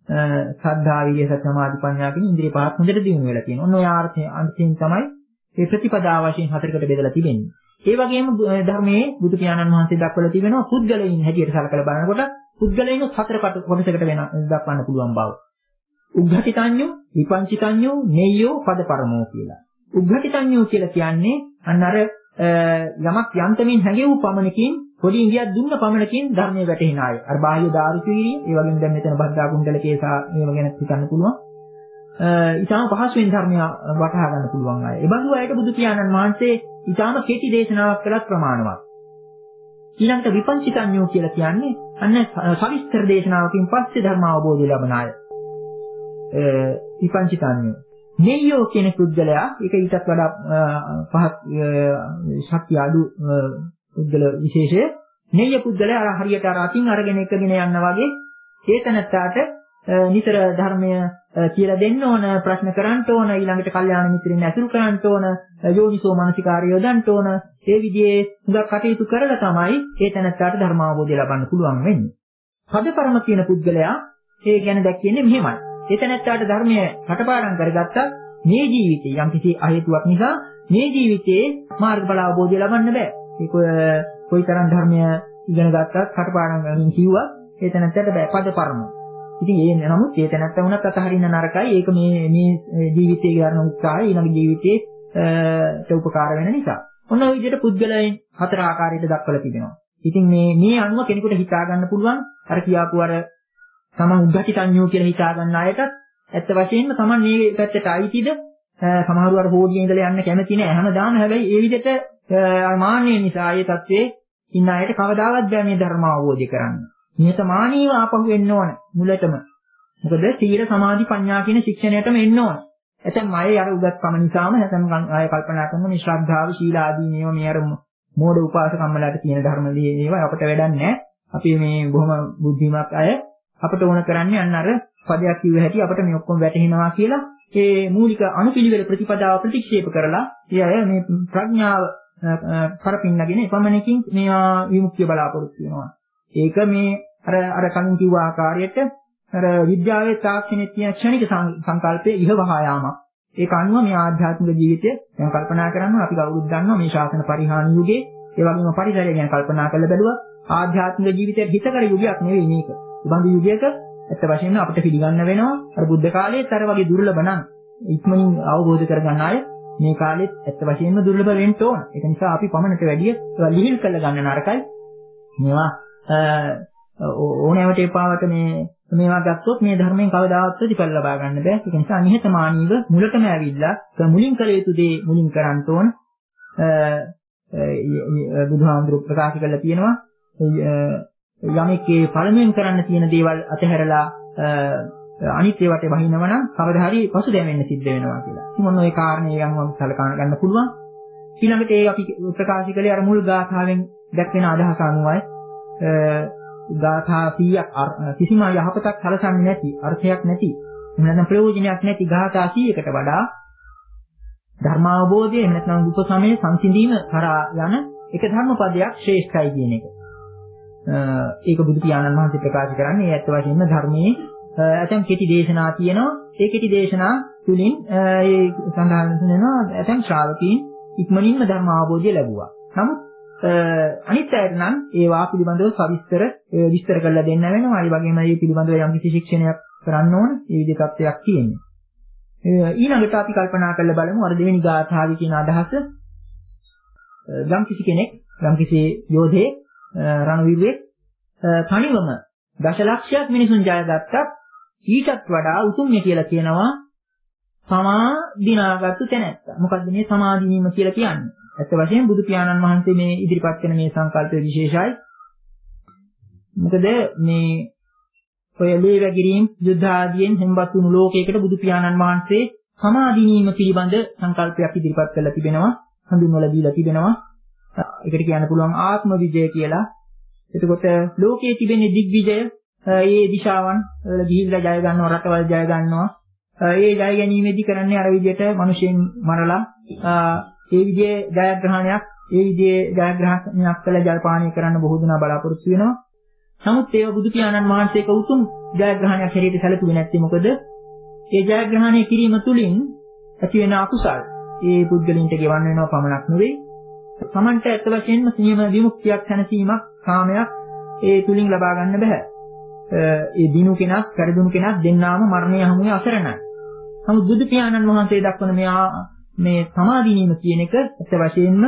සද්ධා, විරිය, සති, සමාධි, ප්‍රඥා කියන ඉන්ද්‍රිය පහක් හොඳට දිනු වෙලා තියෙනවා. ඔන්න ඔය ආර්ථය අන්තිම තමයි මේ ප්‍රතිපදා වශයෙන් හතරකට බෙදලා තිබෙන්නේ. ඒ වගේම ධර්මයේ බුදු පියාණන් වහන්සේ දක්වලා තිබෙනවා පුද්ගලයන් හැටියට සලකලා බලනකොට පුද්ගලයන් හතර කොටසකට වෙන දක්වන්න පුළුවන් බව. උග්ඝටිතඤ්ඤෝ, විපංචිතඤ්ඤෝ, නෙය්‍යෝ, පදපරමෝ කියලා. උග්ඝටිතඤ්ඤෝ කියලා කියන්නේ අන්න අර යමක් යන්තමින් හැඟෙව් පමණකින් පොඩි ඉංගියක් දුන්න පමණකින් ධර්මයේ වැටෙන අය. අර බාහ්‍ය ධාරිතීරිය, ඒ වගේම දැන් මෙතන බද්දා කුණ්ඩලකේ සහ මේව ගැන හිතන්න පුළුවන්. ඊටාම පහසුවෙන් ධර්මය වටහා ගන්න පුළුවන් අය. ඒ බඳු අයට බුදු පියාණන් වහන්සේ ඊටාම කෙටි දේශනාවක් කළත් ප්‍රමාණවත්. ඊළඟට විපංචිතඤ්ඤෝ කියලා කියන්නේ අන්න සවිස්තර දේශනාවකින් පස්සේ ධර්ම අවබෝධය ලබන අය. විපංචිතඤ්ඤෝ. නෙය්‍යෝ කියන පුද්ගලයා ඒක ඊටත් වඩා පහත් ශක්තිය අඩු පුද්ගල විශේෂය. නෙය්‍ය පුද්ගලයා හරියට අර අතින් අරගෙන එකගෙන යන්න වගේ ඒතනත්තාට නිතර ධර්මය කියලා දෙන්න ඕන, ප්‍රශ්න කරන්න ඕන, ඊළඟට කල්යාණ මිත්‍රින් ඇසුරු කරන්න ඕන, යෝනිසෝ මනසිකාරය යොදන්න ඕන. ඒ විදිහේ හුඟක් කටයුතු කරලා තමයි ඒ තැනට ධර්ම අවබෝධය ලබන්න පුළුවන් වෙන්නේ. පදපරම කියන පුද්ගලයා ඒ ගැන දැක්කන්නේ මෙහෙමයි. ඒ තැනට ධර්මය කටපාඩම් කරගත්තා මේ ජීවිතේ යම් කිසි අහේතුවක් නිසා මේ ජීවිතේ මාර්ගඵල අවබෝධය ලබන්න බෑ. ඒක කොයිතරම් ධර්මය ඉගෙන ගත්තත් කටපාඩම් කරමින් කිව්වා ඒ තැනට බෑ පදපරම. ඉතින් ඒ නමුත් ඒ තැනත්ත වුණත් අතහරින්න නරකයි. ඒක මේ මේ ජීවිතයේ ගන්න උත්සාහය ඊළඟ ජීවිතේට උපකාර වෙන නිසා. ඔන්න ඔය විදිහට පුද්ගලයන් හතර ආකාරයකට දක්වලා තිබෙනවා. ඉතින් මේ මේ අනුව කෙනෙකුට හිතා ගන්න පුළුවන් අර කියාපු අර තමන් උද්ඝාටි සංයෝ කියලා හිතා ගන්න අයටත් ඇත්ත වශයෙන්ම තමන් මේ පැත්තට අයිතිද සමහරව අර හෝඩියේ ඉඳලා යන්න කැමති නෑ හැමදාම. හැබැයි ඒ විදිහට මාන්නය නිසා ඒ තත්ත්වයේ ඉන්න අයට කවදාවත් බෑ මේ ධර්ම අවබෝධය කරන්න. නිහතමානීව ආපහු එන්න ඕන මුලටම. මොකද සීල සමාධි ප්‍රඥා කියන ශික්ෂණයටම එන්න ඕන. එතෙන් අය අර උගත්කම නිසාම නැත්නම් අය කල්පනා කරන මේ ශ්‍රද්ධාව ශීල ආදී මේවා මේ අර මෝඩ උපාසකම්මලාට තියෙන ධර්ම දේවා අපට වැඩක් නැහැ. අපි මේ බොහොම බුද්ධිමත් අය අපට ඕන කරන්නේ අන්න අර පදයක් කිව්ව හැටි අපට මේ ඔක්කොම වැටහෙනවා කියලා ඒ මූලික අනුපිළිවෙල ප්‍රතිපදාව ප්‍රතික්ෂේප කරලා ඒ අය මේ ප්‍රඥාව කරපින්නගෙන එපමණකින් මේවා විමුක්තිය බලාපොරොත්තු වෙනවා. ඒක මේ අර අර කලින් කිව්ව ආකාරයට අර විද්‍යාවේ තාක්ෂණයේ තියෙන ක්ෂණික සංකල්පයේ ඉහවහා යාමක්. ඒක අනුව මේ ආධ්‍යාත්මික ජීවිතය දැන් කල්පනා කරනවා අපි කවුරුත් දන්නවා මේ ශාසන පරිහානි යුගයේ ඒ වගේම පරිසරය ගැන කල්පනා කරලා බැලුවා ආධ්‍යාත්මික ජීවිතයේ හිතකර යුගයක් නෙවෙයි මේක. උබඳු යුගයක ඇත්ත වශයෙන්ම අපිට පිළිගන්න වෙනවා අර බුද්ධ කාලයේත් අර වගේ දුර්ලභ නම් ඉක්මනින් අවබෝධ කරගන්න අය මේ කාලෙත් ඇත්ත වශයෙන්ම දුර්ලභ වෙන්න ඕන. ඒක නිසා අපි පමණට වැඩිය ඒවා ලිහිල් කරලා ගන්න නරකයි. මේවා ඕනෑමට එපාවට මේ මේවා ගත්තොත් මේ ධර්මයෙන් කවදාවත් ප්‍රතිඵල ලබා ගන්න බෑ. ඒක නිසා නිහතමානීව මුලටම ඇවිල්ලා මුලින් කළ යුතු දේ මුලින් කරන්න ඕන. බුදුහාමුදුරුවෝ ප්‍රකාශ කරලා තියෙනවා යමෙක්ගේ පළමුවෙන් කරන්න තියෙන දේවල් අතහැරලා අනිත් ඒවාට වහිනව නම් කවදා හරි පසුදැවෙන්න සිද්ධ වෙනවා කියලා. ඉතින් මොන ඔය කාරණේ යම් සලකා ගන්න පුළුවන්. ඊළඟට ඒ අපි ප්‍රකාශ කළේ අර මුල් ගාථාවෙන් දැක්වෙන අදහස අනුවයි ගාථා සීයක් කිසිම යහපතක් සැලසන්නේ නැති අර්ථයක් නැති එහෙම නැත්නම් ප්‍රයෝජනයක් නැති ගාථා සීයකට වඩා ධර්මාවබෝධය එහෙම නැත්නම් උපසමයේ සංසිඳීම කරා යන එක ධර්මපදයක් ශ්‍රේෂ්ඨයි කියන එක. ඒක බුදු පියාණන් වහන්සේ ප්‍රකාශ කරන්නේ ඒ ඇත්ත වශයෙන්ම ධර්මයේ ඇතම් කෙටි දේශනා තියෙනවා. ඒ කෙටි දේශනා තුලින් ඒ සඳහන් වෙනවා ඇතම් ශ්‍රාවකීන් ඉක්මනින්ම ධර්ම අවබෝධය ලැබුවා. නමුත් අනිත් අයට නම් ඒවා පිළිබඳව සවිස්තර විස්තර කරලා දෙන්න වෙනවා. ඒ වගේම මේ පිළිබඳව යම් කිසි ශික්ෂණයක් කරන්න ඕන. ඒ විදිහේ තත්ත්වයක් තියෙනවා. ඊළඟට අපි කල්පනා කරලා බලමු අර දෙවෙනි ගාථාවේ කියන අදහස. යම් කිසි කෙනෙක් යම් කිසි යෝධයෙක් රණවිරුවෙක් තනිවම දශලක්ෂයක් මිනිසුන් ජයගත්තත් ඊටත් වඩා උතුම්ය කියලා කියනවා සමා දිනාගත්තු තැනැත්තා. මොකද්ද මේ සමාධිනීම කියලා කියන්නේ? ඇත්ත වශයෙන්ම බුදු පියාණන් වහන්සේ මේ ඉදිරිපත් කරන මේ සංකල්පය විශේෂයි. මොකද මේ ඔය ලේවැගිරීම් යුද්ධ ආදීන් හෙම්බත් වුණු ලෝකයකට බුදු පියාණන් වහන්සේ සමාධිනීම පිළිබඳ සංකල්පයක් ඉදිරිපත් කරලා තිබෙනවා. හඳුන්වලා දීලා තිබෙනවා. ඒකට කියන්න පුළුවන් ආත්ම විජය කියලා. එතකොට ලෝකයේ තිබෙන දිග්විජය ඒ දිශාවන් වල ගිහිල්ලා ජය ගන්නවා, රටවල් ජය ගන්නවා. ඒ ජය ගැනීමේදී කරන්නේ අර විදිහට මිනිසෙන් මරලා ඒ විදිහේ ජයග්‍රහණයක්, ඒ විදිහේ ජයග්‍රහණයක් කළ ජල්පානය කරන්න බොහෝ දෙනා බලාපොරොත්තු වෙනවා. නමුත් ඒව බුදු පියාණන් වහන්සේක උතුම් ජයග්‍රහණයක් හැටියට සැලකුවේ නැත්තේ මොකද? ඒ ජයග්‍රහණය කිරීම තුළින් ඇති වෙන අකුසල් ඒ පුද්ගලින්ට ගෙවන්න වෙනවා පමණක් නෙවෙයි. සමන්ට ඇත්ත වශයෙන්ම සියම විමුක්තියක් සැනසීමක් කාමයක් ඒ තුලින් ලබා ගන්න බෑ. ඒ දිනු කෙනක්, පෙරදුණු කෙනක් දෙන්නාම මරණය හමුවේ අසරණයි. නමුත් බුදු පියාණන් වහන්සේ දක්වන මේ මේ සමාධිනීම කියන එක ඇත්ත වශයෙන්ම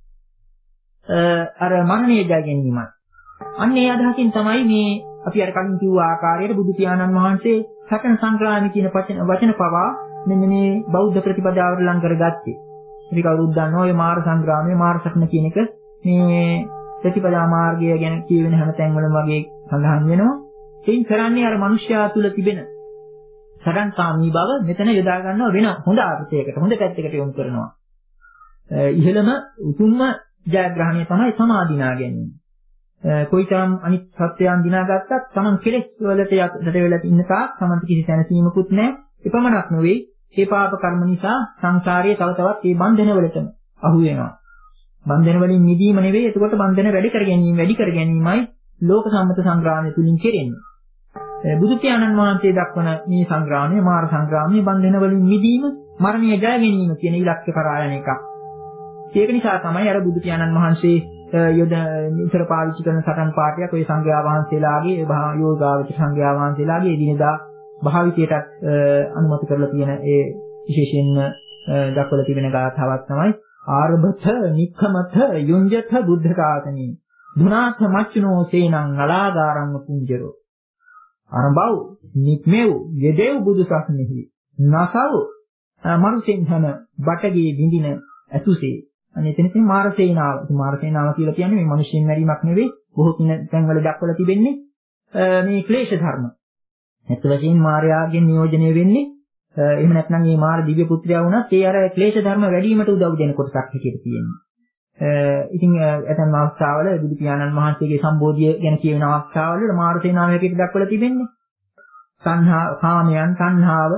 අර මරණය ජය ගැනීමයි. අන්න ඒ අදහසින් තමයි මේ අපි අර කලින් කිව්ව ආකාරයට බුදු පියාණන් වහන්සේ සතන සංග්‍රාමී කියන වචන පවා මෙන්න මේ බෞද්ධ ප්‍රතිපදාවට ලං කරගත්තේ. අපි කවුරුත් දන්නවා ඔය මාර සංග්‍රාමයේ මාර සටන කියන එක මේ ප්‍රතිපදා මාර්ගය ගැන කියවෙන හැම තැන්වලම වගේ සඳහන් වෙනවා. ඒන් කරන්නේ අර මිනිස්යා තුල තිබෙන සඩන්කාමී බව මෙතන යොදා ගන්නව වෙන හොඳ අර්ථයකට, හොඳ පැත්තකට යොමු කරනවා. ඉහළම උතුම්ම ජයග්‍රහණය තමයි සමාධිනා ගැනීම. කොයිතරම් අනිත් සත්‍යයන් දිනාගත්තත් Taman කෙලෙස් වලට යට වෙලා ඉන්න තාක් Taman කිසි සැනසීමකුත් නැහැ. එපමණක් නෙවෙයි ඒ පාප කර්ම නිසා සංසාරයේ තව තවත් මේ බන්ධන වලටම අහු වෙනවා. බන්ධන වලින් මිදීම නෙවෙයි එතකොට බන්ධන වැඩි කර ගැනීම වැඩි කර ගැනීමයි ලෝක සම්මත සංග්‍රාමය තුලින් කෙරෙන්නේ. බුදු පියාණන් වහන්සේ දක්වන මේ සංග්‍රාමය මාර සංග්‍රාමයේ බන්ධන වලින් මිදීම මරණය ජය ගැනීම කියන ඉලක්ක කරා යන එකක්. ඒක නිසා තමයි අර බුදු පියාණන් වහන්සේ යොද ඉතර පාවිච්චි කරන සටන් පාඨයක් ඔය සංඝයා වහන්සේලාගේ යෝගාවචර සංඝයා වහන්සේලාගේ එදිනෙදා භාවිතයටත් අනුමත කරලා තියෙන ඒ විශේෂයෙන්ම දක්වලා තිබෙන ගාථාවක් තමයි ආරභත නික්ඛමත යුඤ්ජත බුද්ධකාතනී දුනාථ මච්චුනෝ සේනං අලාගාරං පුඤ්ජරෝ ආරම්භව නික්මෙව් යෙදෙව් බුදුසසුනේහි නසව මනුසෙන්හන බටගේ බිඳින ඇතුසේ අනේ එතන තියෙන මාර සේනාව. මාර සේනාව කියලා කියන්නේ මේ මිනිස්සුන් මැරීමක් නෙවෙයි. බොහෝ තැන්වල දක්වලා තිබෙන්නේ මේ ක්ලේශ ධර්ම. නැත්ත වශයෙන් මායාවෙන් නියෝජනය වෙන්නේ එහෙම නැත්නම් මේ මාර දිව්‍ය පුත්‍රයා වුණත් ඒ අර ක්ලේශ ධර්ම වැඩි වීමට උදව් දෙන කොටසක් හැටියට තියෙනවා. ඉතින් ඇතන් අවස්ථාවල බුදු පියාණන් වහන්සේගේ සම්බෝධිය ගැන කියවෙන අවස්ථාවල මාර සේනාව හැටියට දක්වලා තිබෙන්නේ. සංහා කාමයන්, සංහාව,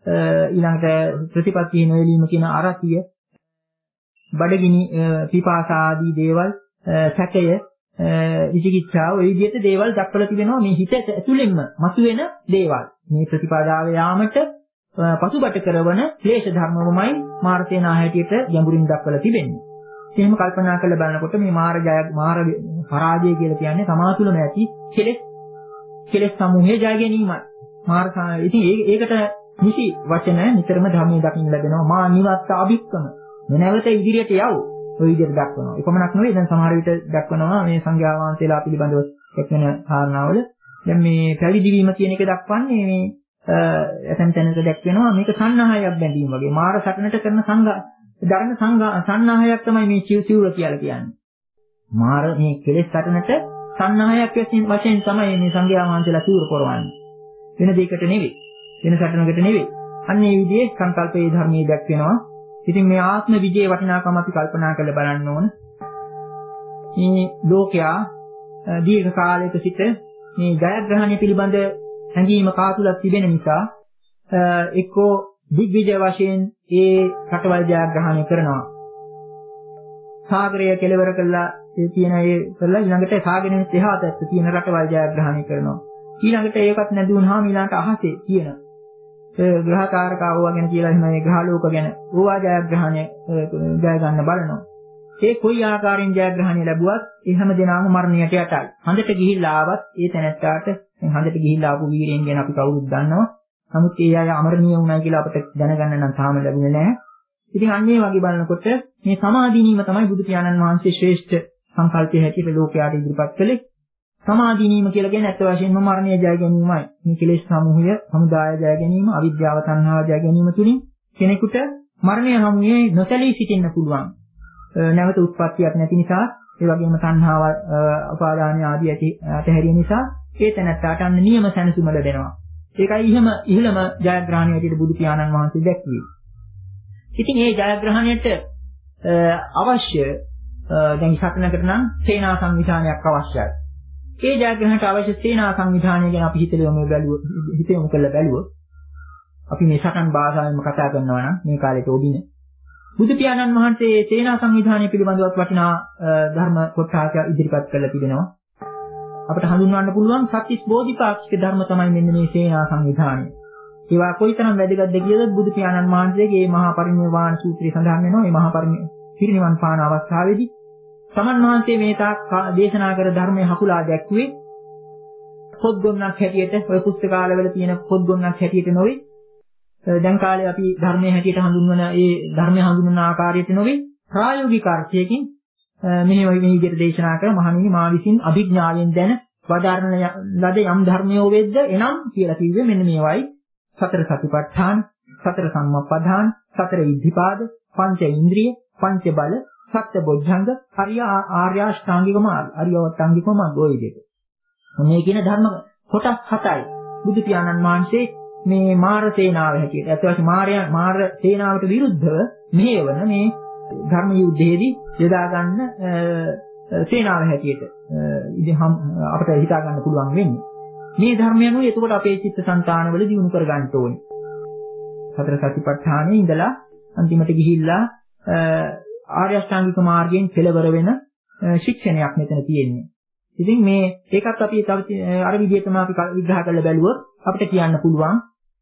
ඊළඟට ප්‍රතිපත්තිය නොවැළීම කියන අරතිය බඩගිනි පිපාසා ආදී දේවල් සැකය විචිකිච්ඡාව ඔය විදිහට දේවල් දක්වලා තිබෙනවා මේ හිත ඇතුළෙන්ම මතුවෙන දේවල් මේ ප්‍රතිපදාව යාමට පසුබට කරන ක්ලේශ ධර්මවමයි මාර්තේනා හැටියට ගැඹුරින් දක්වලා තිබෙන්නේ. එහෙම කල්පනා කරලා බලනකොට මේ මාර ජය මාර පරාජය කියලා කියන්නේ තමා තුළම ඇති කෙලෙස් කෙලෙස් සමූහයේ ජය ගැනීමයි. මාර ඉතින් ඒකට නිසි වචන නිතරම ධර්මයේ දකින්න ලැබෙනවා මා නිවත්ත අභික්කම නැවත ඉදිරියට යව් ඔය විදිහට දක්වනවා. එපමණක් නෙවෙයි දැන් සමහර විට දක්වනවා මේ සංඝයා වහන්සේලා පිළිබඳව එක්වෙන කාරණාවල දැන් මේ පැවිදි වීම කියන එක දක්වන්නේ මේ ඇතැම් තැනක දක්වනවා මේක සංනාහයක් බැඳීම වගේ. මාර සටනට කරන සංඝා ධර්ම සංඝා සංනාහයක් තමයි මේ චිව සිවුර කියලා කියන්නේ. මාර මේ කෙලෙස් සටනට සංනාහයක් වශයෙන් තමයි මේ සංඝයා වහන්සේලා සිවුර පොරවන්නේ. වෙන දෙයකට නෙවෙයි. වෙන සටනකට නෙවෙයි. අන්න ඒ විදිහේ සංකල්පයේ ධර්මයේ දක්වනවා. ඉතින් මේ ආත්ම විජේ වටිනාකම අපි කල්පනා කරලා බලන්න ඕන. මේ ලෝකයා දීර්ඝ කාලයක සිට මේ ජයග්‍රහණය පිළිබඳ හැඟීම කාතුලක් තිබෙන නිසා එක්කෝ දිග්විජය වශයෙන් ඒ රටවල් ජයග්‍රහණය කරනවා. සාගරය කෙලවර කළා ඒ කියන ඒ කරලා ඊළඟට සාගරයෙන් එහා පැත්ත තියෙන රටවල් ජයග්‍රහණය කරනවා. ඊළඟට ඒකත් නැති වුණාම ඊළඟට අහසේ තියෙන ග්‍රහකාරකව ගැන කියලා එහෙම මේ ග්‍රහලෝක ගැන ඕවා ජයග්‍රහණය ජය ගන්න බලනවා. ඒ කොයි ආකාරයෙන් ජයග්‍රහණය ලැබුවත් ඒ හැම දිනම මරණයට යටයි. හඳට ගිහිල්ලා ආවත් ඒ තැනැත්තාට දැන් හඳට ගිහිල්ලා ආපු වීරයන් ගැන අපි කවුරුත් දන්නවා. නමුත් ඒ අය අමරණීය වුණා කියලා අපිට දැනගන්න නම් තාම ලැබුණේ නැහැ. ඉතින් අන්න ඒ වගේ බලනකොට මේ සමාධිනීම තමයි බුදු පියාණන් වහන්සේ ශ්‍රේෂ්ඨ සංකල්පය හැටියට ලෝකයට ඉදිරිපත් කළේ. සමාධිනීම කියලා කියන්නේ ඇත්ත වශයෙන්ම මරණය ජය ගැනීමයි. මේ කෙලෙස් සමූහය, සමුදාය ජය ගැනීම, අවිද්‍යාව තණ්හාව ජය ගැනීම තුලින් කෙනෙකුට මරණය හමුවේ නොසැලී සිටින්න පුළුවන්. නැවත උත්පත්තියක් නැති නිසා, ඒ වගේම තණ්හාව, උපාදාන ආදී ඇති ඇතහැරිය නිසා ඒ තැනට අන්න නියම සැනසීම ලැබෙනවා. ඒකයි ඉහම ඉහළම ජයග්‍රහණය හැටියට බුදු පියාණන් වහන්සේ දැක්ුවේ. ඉතින් මේ ජයග්‍රහණයට අවශ්‍ය දැන් සටනකට නම් සේනා සංවිධානයක් අවශ්‍යයි. ඒ ජයග්‍රහණයට අවශ්‍ය සේනා සංවිධානය ගැන අපි හිතලෙමු බැලුවොත් හිතෙමු කළා බැලුවොත් අපි මේ සටන් භාෂාවෙන්ම කතා කරනවා නම් මේ කාලේට ඔබින බුදු පියාණන් වහන්සේ සේනා සංවිධානය පිළිබඳව වටිනා ධර්ම කොටසක් ඉදිරිපත් කරලා තිබෙනවා. අපිට හඳුන්වන්න පුළුවන් සත්‍තිස් බෝධිපාක්ෂික ධර්ම තමයි මෙන්න මේ සේනා සංවිධානය. ඒවා කොයිතරම් වැදගත්ද කියලා බුදු පියාණන් වහන්සේගේ මහා පරිනිර්වාණ සූත්‍රය සඳහන් වෙනවා. මේ මහා පරිනිර්වාණ පාන අවස්ථාවේදී සමන් වහන්සේ මේ තාක් දේශනා කර ධර්මයේ හකුලා දැක්ුවේ පොත් ගොන්නක් හැටියට, ඔය පුස්තකාලවල තියෙන පොත් ගොන්නක් හැටියට නොවේ. දැන් කාලේ අපි ධර්මයේ හැටියට හඳුන්වන ඒ ධර්මයේ හඳුන්වන ආකාරයට නොවේ. ප්‍රායෝගික අර්ථයකින් මෙහි මේ විදිහට දේශනා කර මහණෙනි මා විසින් අභිඥාවෙන් දැන වදාරන ලද යම් ධර්මයෝ වෙද්ද එනම් කියලා කිව්වේ මෙන්න මේවයි සතර සතිපට්ඨාන, සතර සම්මප්පදාන, සතර ඉද්ධිපාද, පංච ඉන්ද්‍රිය, පංච බල, සත්‍ය බොද්ධංග, හරිය ආර්ය අෂ්ටාංගික මාර්ග, අරියවට්ටාංගික මාර්ග ඔය විදිහට. මේ කියන ධර්ම කොටස් හතයි බුදු පියාණන් වහන්සේ මේ මාර සේනාව හැටියට අත්වශ මාර්ය මාර සේනාවට විරුද්ධව මෙහෙවන මේ ධර්ම යුද්ධයේදී යොදා ගන්න සේනාව හැටියට ඉතින් අපිට හිතා ගන්න පුළුවන් වෙන්නේ. මේ ධර්මයන්ව එතකොට අපේ චිත්තසංතානවල දියුණු කර ගන්න ඕනේ. සතර සතිපට්ඨානයේ ඉඳලා අන්තිමට ගිහිල්ලා ආර්ය අෂ්ටාංගික මාර්ගයෙන් කෙලවර වෙන ශික්ෂණයක් මෙතන තියෙන්නේ. ඉතින් මේ ඒකත් අපි අර විදිහටම අපි විග්‍රහ කරලා බැලුවොත් අපිට කියන්න පුළුවන්.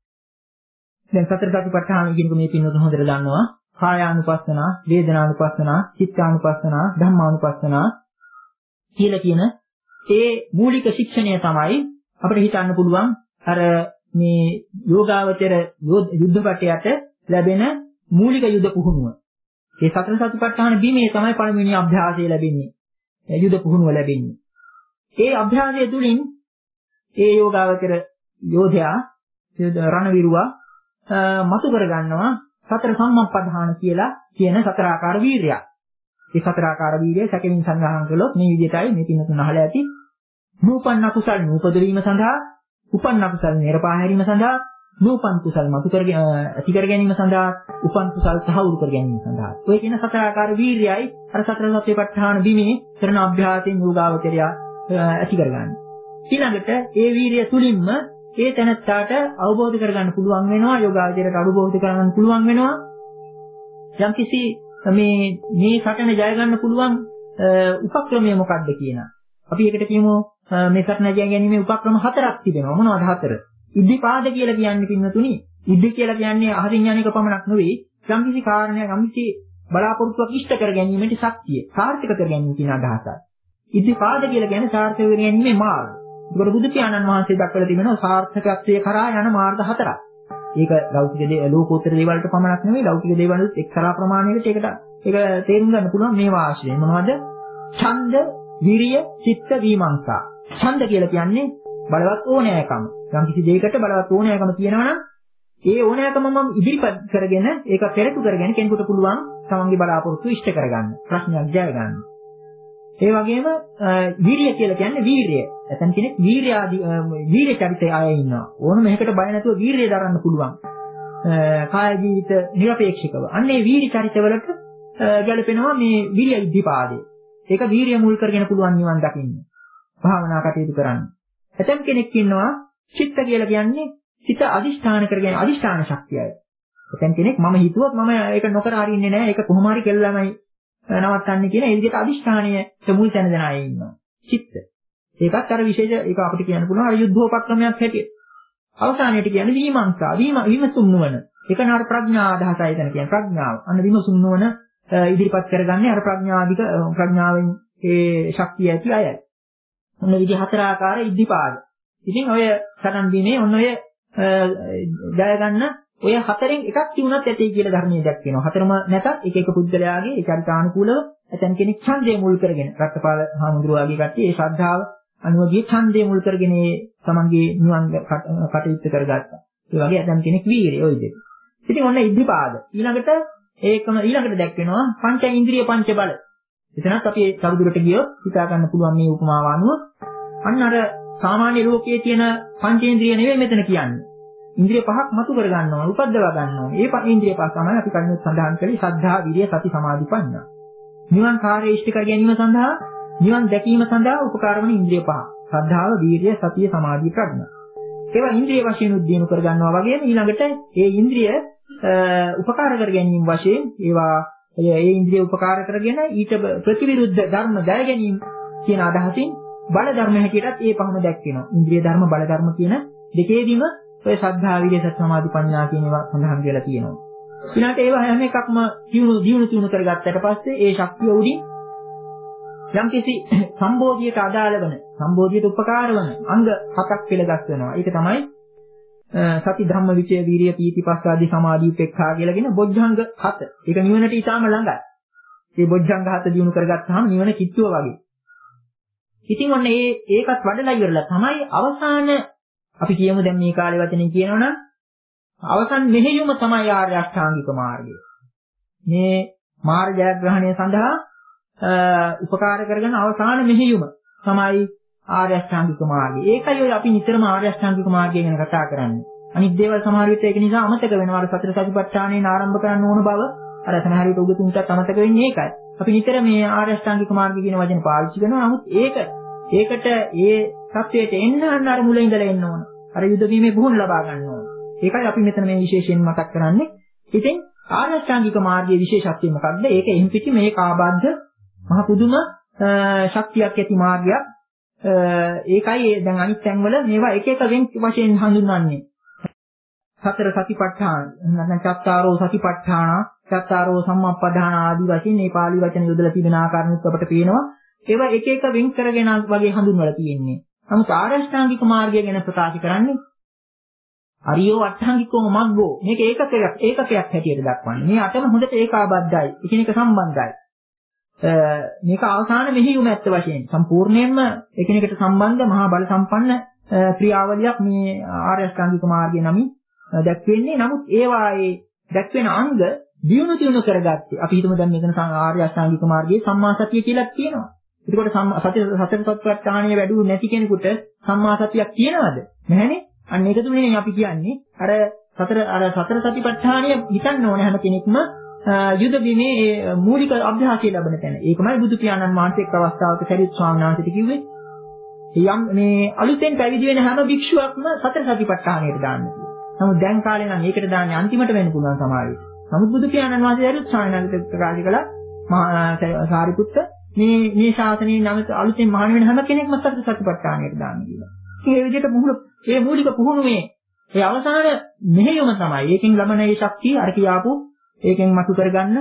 දැන් සතර සතිපට්ඨාන කියනක මේ පින්නොත් හොඳට දන්නවා. කායානුපස්සනා, වේදනානුපස්සනා, චිත්තානුපස්සනා, ධම්මානුපස්සනා කියලා කියන ඒ මූලික ශික්ෂණය තමයි අපිට හිතන්න පුළුවන් අර මේ යෝගාවචර යුද්ධපටයට ලැබෙන මූලික යුද පුහුණුව. ඒ සතර සතිපට්ඨාන බීමේ තමයි පළවෙනි අභ්‍යාසය ලැබෙන්නේ. යුද පුහුණුව ලැබෙන්නේ. ඒ අභ්‍යාසය තුළින් ඒ යෝගාවචර යෝධයා රණවිරුවා මතු කර ගන්නවා සතර සම්මප්පදාන කියලා කියන සතර ආකාර වීරියක්. ඒ සතර ආකාර වීරිය සැකෙමින් සංග්‍රහණය කළොත් මේ විදිහටයි මේ පින්න තුන අහලා ඇති. නූපන්න කුසල් නූපද වීම සඳහා, උපන්න කුසල් නිර්පා හැරීම සඳහා, නූපන් කුසල් මතු කර ඇති කර ගැනීම සඳහා, උපන් කුසල් සහවුරු කර ගැනීම සඳහා. ඔය කියන සතර ආකාර වීරියයි අර සතර සතිපට්ඨාන බිමේ කරන අභ්‍යාසයෙන් යෝගාවචරය ඇති කරගන්නේ. ඊළඟට ඒ වීරිය තුලින්ම ඒ තැනත්තාට අවබෝධ කරගන්න පුළුවන් වෙනවා, යෝගාවචරයට අවබෝධ කරගන්න පුළුවන් වෙනවා. යම්කිසි මේ මේ සටන ජය ගන්න පුළුවන් උපක්‍රමය මොකක්ද කියන. අපි ඒකට කියමු මේ සටන ජය ගැනීමේ උපක්‍රම හතරක් තිබෙනවා. මොනවද හතර? ඉද්ධිපාද කියලා කියන්නේ පින්නතුනි. ඉද්ධි කියලා කියන්නේ අහසින් යන එක පමණක් නෙවෙයි, යම්කිසි කාරණයක් යම්කිසි බලාපොරොත්තුවක් ඉෂ්ට කර ගැනීමේ ශක්තිය, සාර්ථක කර ගැනීම කියන අදහසයි. ඉද්ධිපාද කියලා කියන්නේ සාර්ථක කර ගැනීමේ මාර්ගය. ඒකට බුදු පියාණන් වහන්සේ දක්වලා තිබෙනවා සාර්ථකත්වයේ කරා යන මාර්ග හතරක්. ඒක ලෞකික දේ ලෝකෝත්තර දේවල්ට පමණක් නෙවෙයි, ලෞකික දේවල්වලත් එක්තරා ප්‍රමාණයකට ඒකට ඒක තේරුම් ගන්න පුළුවන් මේ වාශ්‍රය. මොනවද? ඡන්ද, විරිය, චිත්ත, විමර්ශා. ඡන්ද කියලා කියන්නේ බලවත් ඕනෑකම. යම් කිසි දෙයකට බලවත් ඕනෑකම තියෙනවා නම් ඒ ඕනෑකම මම ඉදිරිපත් කරගෙන ඒක පෙරටු කරගෙන කෙනෙකුට පුළුවන් තමන්ගේ බලාපොරොත්තු ඉෂ්ට කරගන්න. ප්‍රශ්නයක් ජය ගන්න. ඒ වගේම වීරිය කියලා කියන්නේ වීරිය. එතන කෙනෙක් වීරිය ආදී වීරිය චරිතය අය ඉන්නවා. ඕනම එකකට බය නැතුව වීරිය දරන්න පුළුවන්. කාය ජීවිත නිර්පේක්ෂකව. අන්න ඒ වීරි චරිතවලට ගැලපෙනවා මේ විරිය ඉද්ධිපාදේ. ඒක වීරිය මුල් කරගෙන පුළුවන් නිවන් දකින්න. භාවනා කටයුතු කරන්න. එතන කෙනෙක් ඉන්නවා චිත්ත කියලා කියන්නේ චිත්ත අදිෂ්ඨාන කරගෙන අදිෂ්ඨාන ශක්තියයි. එතන කෙනෙක් මම හිතුවොත් මම ඒක නොකර හරින්නේ නැහැ. ඒක කොහොම හරි කෙල්ලමයි නවත්තන්නේ කියන ඒ විදිහට අදිෂ්ඨානීය මුල් තැන දෙන අය ඉන්නවා. චිත්ත. ඒකත් අර විශේෂ ඒක අපිට කියන්න පුළුවන් අර යුද්ධෝපක්‍රමයක් හැටියට. අවසානයේට කියන්නේ විමර්ශා. විමසුම් නුවණ. ඒක නාර ප්‍රඥා අදහසයි එතන කියන්නේ ප්‍රඥාව. අන්න විමසුම් නුවණ ඉදිරිපත් කරගන්නේ අර ප්‍රඥාධික ප්‍රඥාවෙන් ඒ ශක්තිය ඇති අයයි. ඔන්න විදි හතර ආකාර ඉද්ධිපාද. ඉතින් ඔය සටන් දිනේ ඔන්න ඔය ජය ගන්න ඔය හතරෙන් එකක් තිබුණත් ඇතේ කියලා ධර්මයේ දැක්වෙනවා. හතරම නැතත් එක එක පුද්ගලයාගේ ඒ චරිතානුකූලව එතන කෙනෙක් ඡන්දය මුල් කරගෙන රත්පාල හාමුදුරුවෝ වගේ කට්ටිය ඒ ශ්‍රද්ධාව අනුවගේ ඡන්දය මුල් කරගෙන ඒ තමන්ගේ නිවන් කටයුතු කරගත්තා. ඒ වගේ එතන කෙනෙක් වීරිය ඔය දෙක. ඉතින් ඔන්න ඉද්ධිපාද. ඊළඟට ඒකම ඊළඟට දැක්වෙනවා පංච ඉන්ද්‍රිය පංච බල. එතනත් අපි ඒ කවුරුරට ගියොත් හිතා ගන්න පුළුවන් මේ උපමාව අනුව අන්න අර සාමාන්‍ය ලෝකයේ තියෙන පංචේන්ද්‍රිය නෙවෙයි මෙතන කියන්නේ. ඉන්ද්‍රිය පහක් මතු කර ගන්නවා, උපද්දවා ගන්නවා. ඒ පහ ඉන්ද්‍රිය පහ තමයි අපි කලින් සඳහන් කළේ ශ්‍රද්ධා, විරිය, සති, සමාධි, ප්‍රඥා. නිවන් කාර්ය ඉෂ්ට කර ගැනීම සඳහා, නිවන් දැකීම සඳහා උපකාර වන ඉන්ද්‍රිය පහ. ශ්‍රද්ධාව, විරිය, සතිය, සමාධි, ප්‍රඥා. ඒවා ඉන්ද්‍රිය වශයෙන් උද්දීන කර ගන්නවා වගේම ඊළඟට ඒ ඉන්ද්‍රිය උපකාර කර ගැනීම වශයෙන් ඒවා ඒ ඉන්ද්‍රිය උපකාර කරගෙන ඊට ප්‍රතිවිරුද්ධ ධර්ම දැය ගැනීම කියන අදහසින් බල ධර්ම හැටියටත් ඒ පහම දැක්වෙනවා. ඉන්ද්‍රිය ධර්ම, බල ධර්ම කියන දෙකේදීම ඔය ශ්‍රද්ධා, විරිය, සති, සමාධි, ප්‍රඥා කියන ඒවා සඳහන් කරලා තියෙනවා. ඊළඟට ඒවා හැම එකක්ම දියුණු දියුණු තුණු කරගත්තට පස්සේ ඒ ශක්තිය උඩින් යම්කිසි සම්බෝධියට අදාළ වෙන, සම්බෝධියට උපකාර වන අංග හතක් පෙළගස් වෙනවා. ඒක තමයි සති, ධම්ම, විචය, වීරිය, පීති, පස්සාදී, සමාධි, උපේක්ඛා කියලාගෙන බොජ්ජංග හත. ඒක නිවනට ඊටාම ළඟයි. මේ බොජ්ජංග හත දියුණු කරගත්තාම නිවන කිට්ටුව වගේ. ඉතින් ඔන්න ඒ ඒකත් වඩලා ඉවරලා තමයි අවසාන අපි කියමු දැන් මේ කාලේ වචනේ කියනවනම් අවසන් මෙහෙයුම තමයි ආර්ය අෂ්ටාංගික මාර්ගය. මේ මාර්ග ජයග්‍රහණය සඳහා උපකාර කරගෙන අවසාන මෙහෙයුම තමයි ආර්ය අෂ්ටාංගික මාර්ගය. ඒකයි ඔය අපි නිතරම ආර්ය අෂ්ටාංගික මාර්ගය ගැන කතා කරන්නේ. අනිත් දේවල් සමහර විට ඒක නිසා අමතක වෙනවා. අර සතර සතිපට්ඨානයෙන් ආරම්භ කරන්න ඕන බව අර සමහර විට උගතුන්ට අමතක වෙන්නේ ඒකයි. අපි නිතර මේ ආර්ය අෂ්ටාංගික මාර්ගය කියන වචන පාවිච්චි කරනවා. නමුත් ඒක ඒකට ඒ තත්වයට එන්න අන්න අර මුල ඉඳලා එන්න ඕන. අර යුද වීමේ පුහුණු ලබා ගන්න ඕන. ඒකයි අපි මෙතන මේ විශේෂයෙන් මතක් කරන්නේ. ඉතින් ආර්ය අෂ්ටාංගික මාර්ගයේ විශේෂත්වය මොකක්ද? ඒක එහින් පිටි මේ කාබාද්ධ මහ පුදුම ශක්තියක් ඇති මාර්ගයක්. ඒකයි දැන් අනිත් තැන්වල මේවා එක එක වෙන් වශයෙන් හඳුන්වන්නේ. සතර සතිපට්ඨාන නැත්නම් චත්තාරෝ සතිපට්ඨාන, චත්තාරෝ සම්මප්පදාන ආදී වශයෙන් මේ පාළි වචන යොදලා තිබෙන ආකාරනුත් අපට පේනවා. ඒවා එක එක වෙන් කරගෙන වගේ හඳුන්වලා තියෙන්නේ. නමුත් ආර්ය අෂ්ටාංගික මාර්ගය ගැන ප්‍රකාශ කරන්නේ අරියෝ අට්ඨාංගිකෝ මග්ගෝ. මේක ඒකකයක් ඒකකයක් හැටියට දක්වන්නේ. මේ අටම හොඳට ඒකාබද්ධයි. එකිනෙක සම්බන්ධයි. මේක අවසාන මෙහියුම ඇත්ත වශයෙන් සම්පූර්ණයෙන්ම එකිනෙකට සම්බන්ධ මහා බල සම්පන්න ක්‍රියාවලියක් මේ ආර්ය අෂ්ටාංගික මාර්ගය නමින් දැක්වෙන්නේ. නමුත් ඒවායේ දැක්වෙන අංග දියුණු දියුණු කරගත්තේ. අපි හිතමු දැන් මේකන ආර්ය අෂ්ටාංගික මාර්ගයේ සම්මා සතිය කියලා කියනවා. එතකොට සත්‍ය සතර සත්‍යඥානිය වැඩි නැති කෙනෙකුට සම්මා සතියක් තියෙනවද? නැහැනේ. අන්න ඒක තුනේ අපි කියන්නේ අර සතර අර සතර සතිපට්ඨානිය හිතන්න ඕනේ හැම කෙනෙක්ම යුද බිමේ මූලික අභ්‍යාසය ලැබෙන තැන. ඒකමයි බුදු පියාණන් වහන්සේ එක් අවස්ථාවක සරියුත් ස්වාමීන් වහන්සේට කිව්වේ. යම් මේ අලුතෙන් පැවිදි වෙන හැම භික්ෂුවක්ම සතර සතිපට්ඨානයට දාන්න කියලා. නමුත් දැන් කාලේ නම් ඒකට දාන්නේ අන්තිමට වෙන්න පුළුවන් සමාවෙ. නමුත් බුදු පියාණන් වහන්සේ සරියුත් ස්වාමීන් වහන්සේ ප්‍රකාශ කළා සාරිපුත්ත මේ මේ ශාසනයේ නම් අලුතෙන් මහාන වෙන හැම කෙනෙක්ම සතර සතිපට්ඨානයට දාන්න කියලා. ඒ විදිහට මුහුණු මේ මූලික පුහුණුවේ ඒ අවසාන මෙහෙයුම තමයි. ඒකෙන් ලබන ඒ ශක්තිය අර කියාපු ඒකෙන් මතු කරගන්න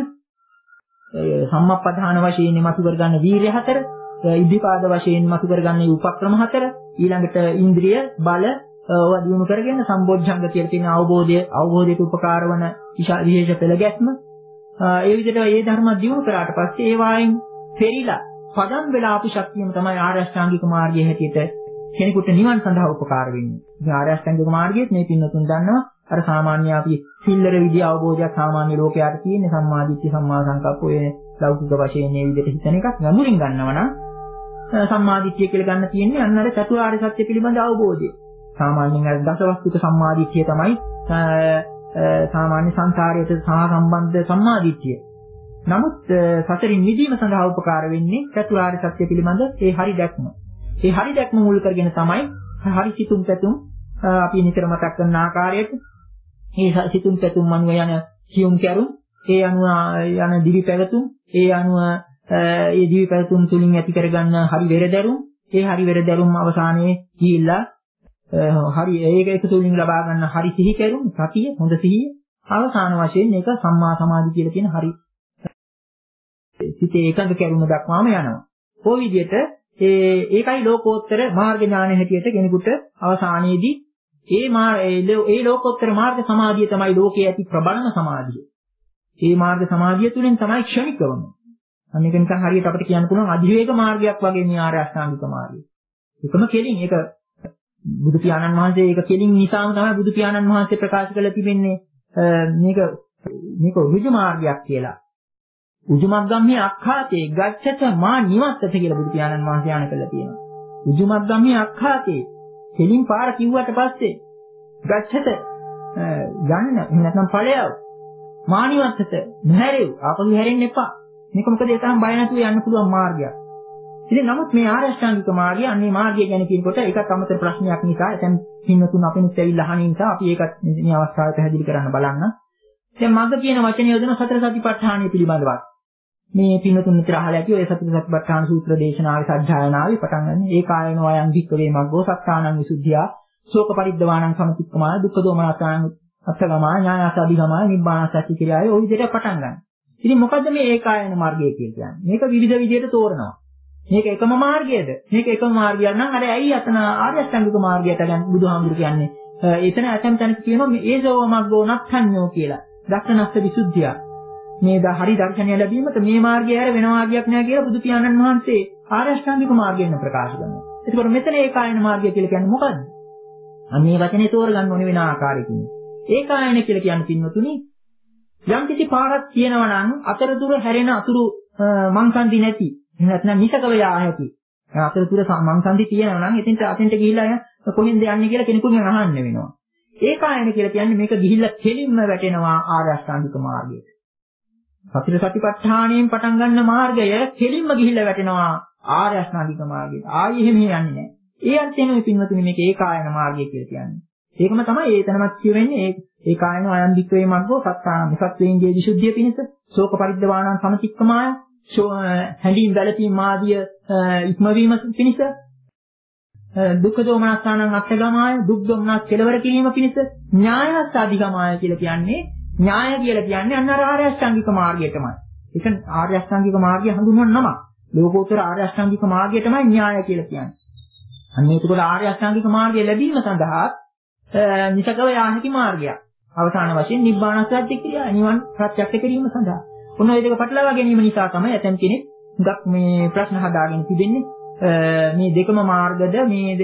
සම්මප්පදාන වශයෙන් මතු කරගන්න වීර්ය හතර, ඉද්ධිපාද වශයෙන් මතු කරගන්න උපක්‍රම හතර, ඊළඟට ඉන්ද්‍රිය බල ඔය දිනු කරගෙන සම්බොජ්ජංග කියලා තියෙන අවබෝධය අවබෝධයට උපකාර වන විශේෂ පෙළ ගැස්ම. ඒ විදිහට මේ ධර්ම දිනු කරාට පස්සේ ඒ වයින් පෙරිලා පදම් වෙලා ආපු ශක්තියම තමයි ආර්ය අෂ්ටාංගික මාර්ගයේ හැටියට කෙනෙකුට නිවන් සඳහා උපකාර වෙන්නේ. ඉතින් ආර්ය අෂ්ටාංගික මාර්ගයේත් මේ පින්නතුන් දන්නවා අර සාමාන්‍ය අපි සිල්ලර විදිය අවබෝධයක් සාමාන්‍ය ලෝකයට තියෙන සම්මාදිට්ඨිය සම්මා සංකප්ප ඔය ලෞකික වශයෙන් මේ විදිහට හිතන එකක් ගැඹුරින් ගන්නවා නම් සම්මාදිට්ඨිය කියලා ගන්න තියෙන්නේ අන්න අර චතුරාර්ය සත්‍ය පිළිබඳ අවබෝධය. සාමාන්‍යයෙන් අර දසවස්තුක සම්මාදිට්ඨිය තමයි සාමාන්‍ය සංසාරයට සහ සම්බන්ධ සම්මාදිට්ඨිය. නමුත් සතරින් මිදීම සඳහා උපකාර වෙන්නේ චතුරාර්ය සත්‍ය පිළිබඳ ඒ හරි දැක්ම. ඒ හරි දැක්ම මුල් කරගෙන තමයි හරි සිතුම් පැතුම් අපි නිතර මතක් කරන ආකාරයට මේ සිතුම් පැතුම් අනුව යන කියුම් කැරුම් ඒ අනුව යන දිවි පැවතුම් ඒ අනුව ඒ දිවි පැවතුම් තුලින් ඇති කරගන්න හරි වෙරදැරුම් ඒ හරි වෙරදැරුම් අවසානයේ ගිහිල්ලා හරි ඒක එක තුලින් ලබා ගන්න හරි සිහි කැරුම් සතිය හොඳ සිහිය අවසාන වශයෙන් මේක සම්මා සමාධි කියලා කියන හරි සිතේ එකඟ කැරුම දක්වාම යනවා. කොයි විදිහට ඒ ඒකයි ලෝකෝත්තර මාර්ග ඥානය හැටියට කෙනෙකුට අවසානයේදී ඒ මා ඒ ලෝකෝත්තර මාර්ග සමාධිය තමයි ලෝකයේ ඇති ප්‍රබලම සමාධිය. ඒ මාර්ග සමාධිය තුළින් තමයි ක්ෂණිකවම. අන්න ඒක නිකන් හරියට අපිට කියන්න පුළුවන් අධිවේග මාර්ගයක් වගේ මේ ආර්ය අෂ්ටාංගික මාර්ගය. ඒකම කෙලින් ඒක බුදු පියාණන් වහන්සේ ඒක කෙලින් නිසාම තමයි බුදු පියාණන් වහන්සේ ප්‍රකාශ කරලා තිබෙන්නේ මේක මේක ඍජු මාර්ගයක් කියලා. උජුමග්ගම්හි අක්ඛාතේ ගච්ඡත මා නිවත්තත කියලා බුදු පියාණන් වහන්සේ ආන කළා තියෙනවා. උජුමග්ගම්හි අක්ඛාතේ කෙලින් පාර කිව්වට පස්සේ ගච්ඡත යන්න නැත්නම් ඵලයව මා නිවත්තත නැහැරෙව් ආපහු හැරෙන්න එපා. මේක මොකද ඒ තරම් බය නැතුව යන්න පුළුවන් මාර්ගයක්. ඉතින් නමුත් මේ ආර්ය අෂ්ටාංගික මාර්ගය අන්නේ මාර්ගය ගැන කියනකොට ඒකත් අමතර ප්‍රශ්නයක් නිසා දැන් පින්නතුන් අපිනුත් ඇවිල්ලා අහන නිසා අපි ඒකත් මේ අවස්ථාවේ පැහැදිලි කරන්න බලන්න. දැන් මග්ග කියන වචනේ යොදන සතර සතිපට්ඨානය පිළිබඳව මේ පින්නතුන් විතර අහලා ඇති ඔය සතර සතිපට්ඨාන සූත්‍ර දේශනාවේ සත්‍යයනාවේ පටන් ගන්න. ඒ කායනෝ අයං වික්කවේ මග්ගෝ සත්තානං විසුද්ධියා ශෝක පරිද්දවාණං සමතික්කමාය දුක්ඛ දෝමනසං අත්තගමාය ඥායස අභිගමාය නිබ්බානසච්ච කියලායි ওই විදිහට පටන් ගන්න. ඉතින් මොකද්ද මේ ඒකායන මාර්ගය කියන්නේ? මේක විවිධ විදිහට තෝරනවා. මේක එකම මාර්ගයද? මේක එකම මාර්ගයක් නම් අර ඇයි අතන ආර්ය අෂ්ටාංගික මාර්ගයට ගන්න බුදුහාමුදුරු කියන්නේ. එතන ඇතම් තැනක කියනවා මේ ඒසෝව මග්ගෝ නත්ථඤ්ඤෝ කියලා. දක්ෂනස්ස විසුද්ධිය. මේ ද හරි දර්ශනය ලැබීමට මේ මාර්ගය ඇර වෙන මාර්ගයක් නෑ කියලා බුදු පියාණන් වහන්සේ ආර්ය අෂ්ටාංගික මාර්ගයෙන් ප්‍රකාශ කරනවා. ඒකවල මෙතන ඒකායන මාර්ගය කියලා කියන්නේ මොකද්ද? අන්න මේ වචනේ තෝරගන්න ඕනේ වෙන ආකාරයකින්. ඒකායන කියලා කියන්නේ පින්වතුනි යම් කිසි පාරක් කියනවා නම් අතරතුර හැරෙන අතුරු මංසන්දි නැති නැත්නම් නිසකව යා ඇති. අතරතුර මංසන්දි තියෙනවා නම් එතෙන්ට අතෙන්ට ගිහිල්ලා කොහෙන්ද යන්නේ කියලා කෙනෙකුගෙන් අහන්න වෙනවා. ඒකායන කියලා කියන්නේ මේක ගිහිල්ලා කෙලින්ම වැටෙනවා ආර්ය අෂ්ටාංගික මාර්ගයට. සතර සතිපට්ඨානයෙන් පටන් ගන්න මාර්ගය කෙලින්ම ගිහිල්ලා වැටෙනවා ආර්ය අෂ්ටාංගික මාර්ගයට. ආයෙ එහෙම යන්නේ නැහැ. ඒ අර්ථයෙන් මේ පින්වතුනි මේක ඒකායන මාර්ගය කියලා කියන්නේ. ඒකම තමයි ඒතනමත් කියවෙන්නේ ඒ ඒකායන අයම් වික්‍රේ මග්ගෝ සත්තාන සත්වේන්ගේ විසුද්ධිය පිණිස ශෝක පරිද්දවාණං සමතික්කමාය හැඬීම් වැළපීම් ආදිය ඉක්මවීම පිණිස දුක්ඛ දෝමනස්සානං අත්ථගමාය දුක් දොම්නස් කෙලවර කිරීම පිණිස ඥායස්ස අධිගමාය කියලා කියන්නේ ඥාය කියලා කියන්නේ අන්න ආර්ය අෂ්ටාංගික මාර්ගය තමයි. ඒක ආර්ය අෂ්ටාංගික මාර්ගය හඳුන්වන නම. ලෝකෝත්තර ආර්ය අෂ්ටාංගික මාර්ගය තමයි ඥාය කියලා කියන්නේ. අන්න ඒකවල ආර්ය අෂ්ටාංගික මාර්ගය ලැබීම සඳහා නිසකව යාහික මාර්ගයක්. අවසාන වශයෙන් නිබ්බාන සත්‍ය ක්‍රියා නිවන් ප්‍රත්‍යක්ෂ කිරීම සඳහා. ඔන්න ඔය දෙක පටලවා ගැනීම නිසා තමයි ඇතැම් කෙනෙක් හුඟක් මේ ප්‍රශ්න හදාගෙන තිබෙන්නේ. මේ දෙකම මාර්ගද මේ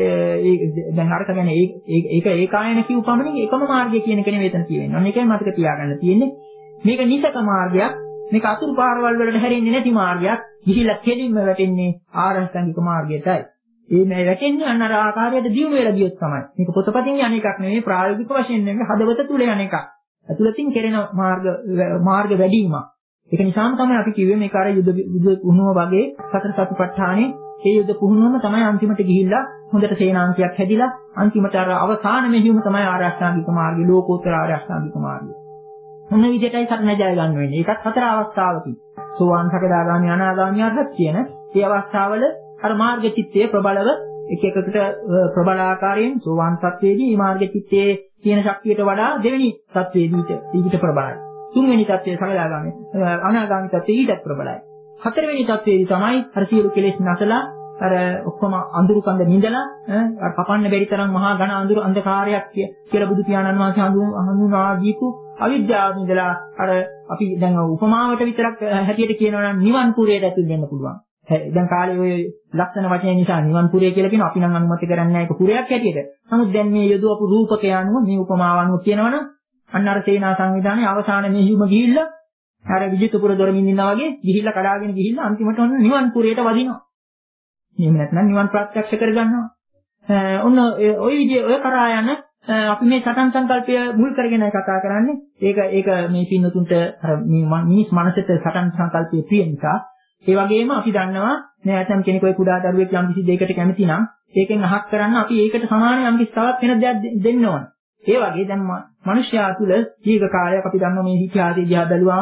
දැන් අරක ගැන ඒක ඒකායන කියු පමණින් එකම මාර්ගය කියන එක නෙවෙයි එතන තියෙන්නේ. අන්න ඒකයි මතක තියාගන්න තියෙන්නේ. මේක නිසක මාර්ගයක්. මේක අතුරු පාරවල් වලට හැරෙන්නේ නැති මාර්ගයක්. ගිහිල්ලා කෙලින්ම වැටෙන්නේ ආරෂ්ඨාංගික මාර්ගයටයි. ඒ මේ වැටෙන්නේ අන්න අර ආකාරයට දියුණු වෙලා ගියොත් තමයි. මේක පොතපතින් යන එකක් නෙවෙයි ප්‍රායෝගික වශයෙන් නෙවෙයි හදවත තුල යන එකක්. ඇතුළතින් කෙරෙන මාර්ග මාර්ග වැඩිවීම. ඒක නිසාම තමයි අපි කිව්වේ මේක අර යුද යුද පුහුණුව වගේ සතර සතිපට්ඨානේ ඒ යුද පුහුණුවම තමයි අන්තිමට ගිහිල්ලා හොඳට සේනාංකයක් හැදිලා අන්තිමට අර අවසාන මෙහිම තමයි ආරෂ්ඨාංගික මාර්ගය ලෝකෝත්තර ආරෂ්ඨාංගික මාර්ගය. මොන විදිහටයි සරණ ජය ගන්න වෙන්නේ. ඒකත් හතර අවස්ථාවකින්. සෝවාන් සකදාගාමි අනාගාමි අරහත් කියන මේ අවස්ථාවල අර මාර්ග චිත්තයේ ප්‍රබලව එක එකකට ප්‍රබල ආකාරයෙන් සෝවාන් සත්‍යයේදී මේ මාර්ග චිත්තයේ තියෙන ශක්තියට වඩා දෙවෙනි සත්‍යයේදීට ඊට ප්‍රබලයි. තුන්වෙනි තත්ත්වයේ සකදාගාමි අනාගාමි තත්ත්වයේ ඊටත් ප්‍රබලයි. හතරවෙනි තත්ත්වයේදී තමයි අර සියලු කෙලෙස් නැසලා අර ඔක්කොම අඳුරු කඳ නිඳලා අර කපන්න බැරි තරම් මහා ඝන අඳුරු අන්ධකාරයක් කියලා බුදු පියාණන් වහන්සේ හඳුන්වා දීපු අවිද්‍යාව නිඳලා අර අපි දැන් උපමාවට විතරක් හැටියට කියනවා නම් නිවන් පුරයට ඇතුල් වෙන්න පුළුවන්. දැන් කාලේ ඔය ලක්ෂණ වචන නිසා නිවන් පුරය කියලා කියන අපි නම් අනුමත කරන්නේ නැහැ ඒක පුරයක් හැටියට. නමුත් දැන් මේ යොදවපු රූපකය අනුව මේ උපමාව අනුව කියනවනම් අන්න අර සේනා සංවිධානයේ අවසාන මෙහිම ගිහිල්ලා අර විජිතපුර දොරමින් ඉන්නා වගේ ගිහිල්ලා කඩාගෙන ගිහිල්ලා අන්තිමට ඔන්න නිවන් පුරයට වදිනවා. එහෙම නැත්නම් නිවන් ප්‍රත්‍යක්ෂ කරගන්නවා. ඔන්න ওই විදිය ඔය කරා යන අපි මේ සටන් සංකල්පය මුල් කරගෙන කතා කරන්නේ. ඒක ඒක මේ පින්නතුන්ට අර මේ මිනිස් මනසට සටන් සංකල්පයේ ප්‍රිය නිසා. ඒ වගේම අපි දන්නවා මේ ඇතම් කෙනෙක් ඔය කුඩා දරුවෙක් යම් කිසි දෙයකට කැමති නම් ඒකෙන් අහක් කරන්න අපි ඒකට සමාන යම් කිසි තවත් වෙන දෙයක් දෙන්න ඕන. ඒ වගේ දැන් මනුෂ්‍යයා තුළ දීර්ඝ කාලයක් අපි දන්නවා මේ ඉතිහාසය දිහා බැලුවාම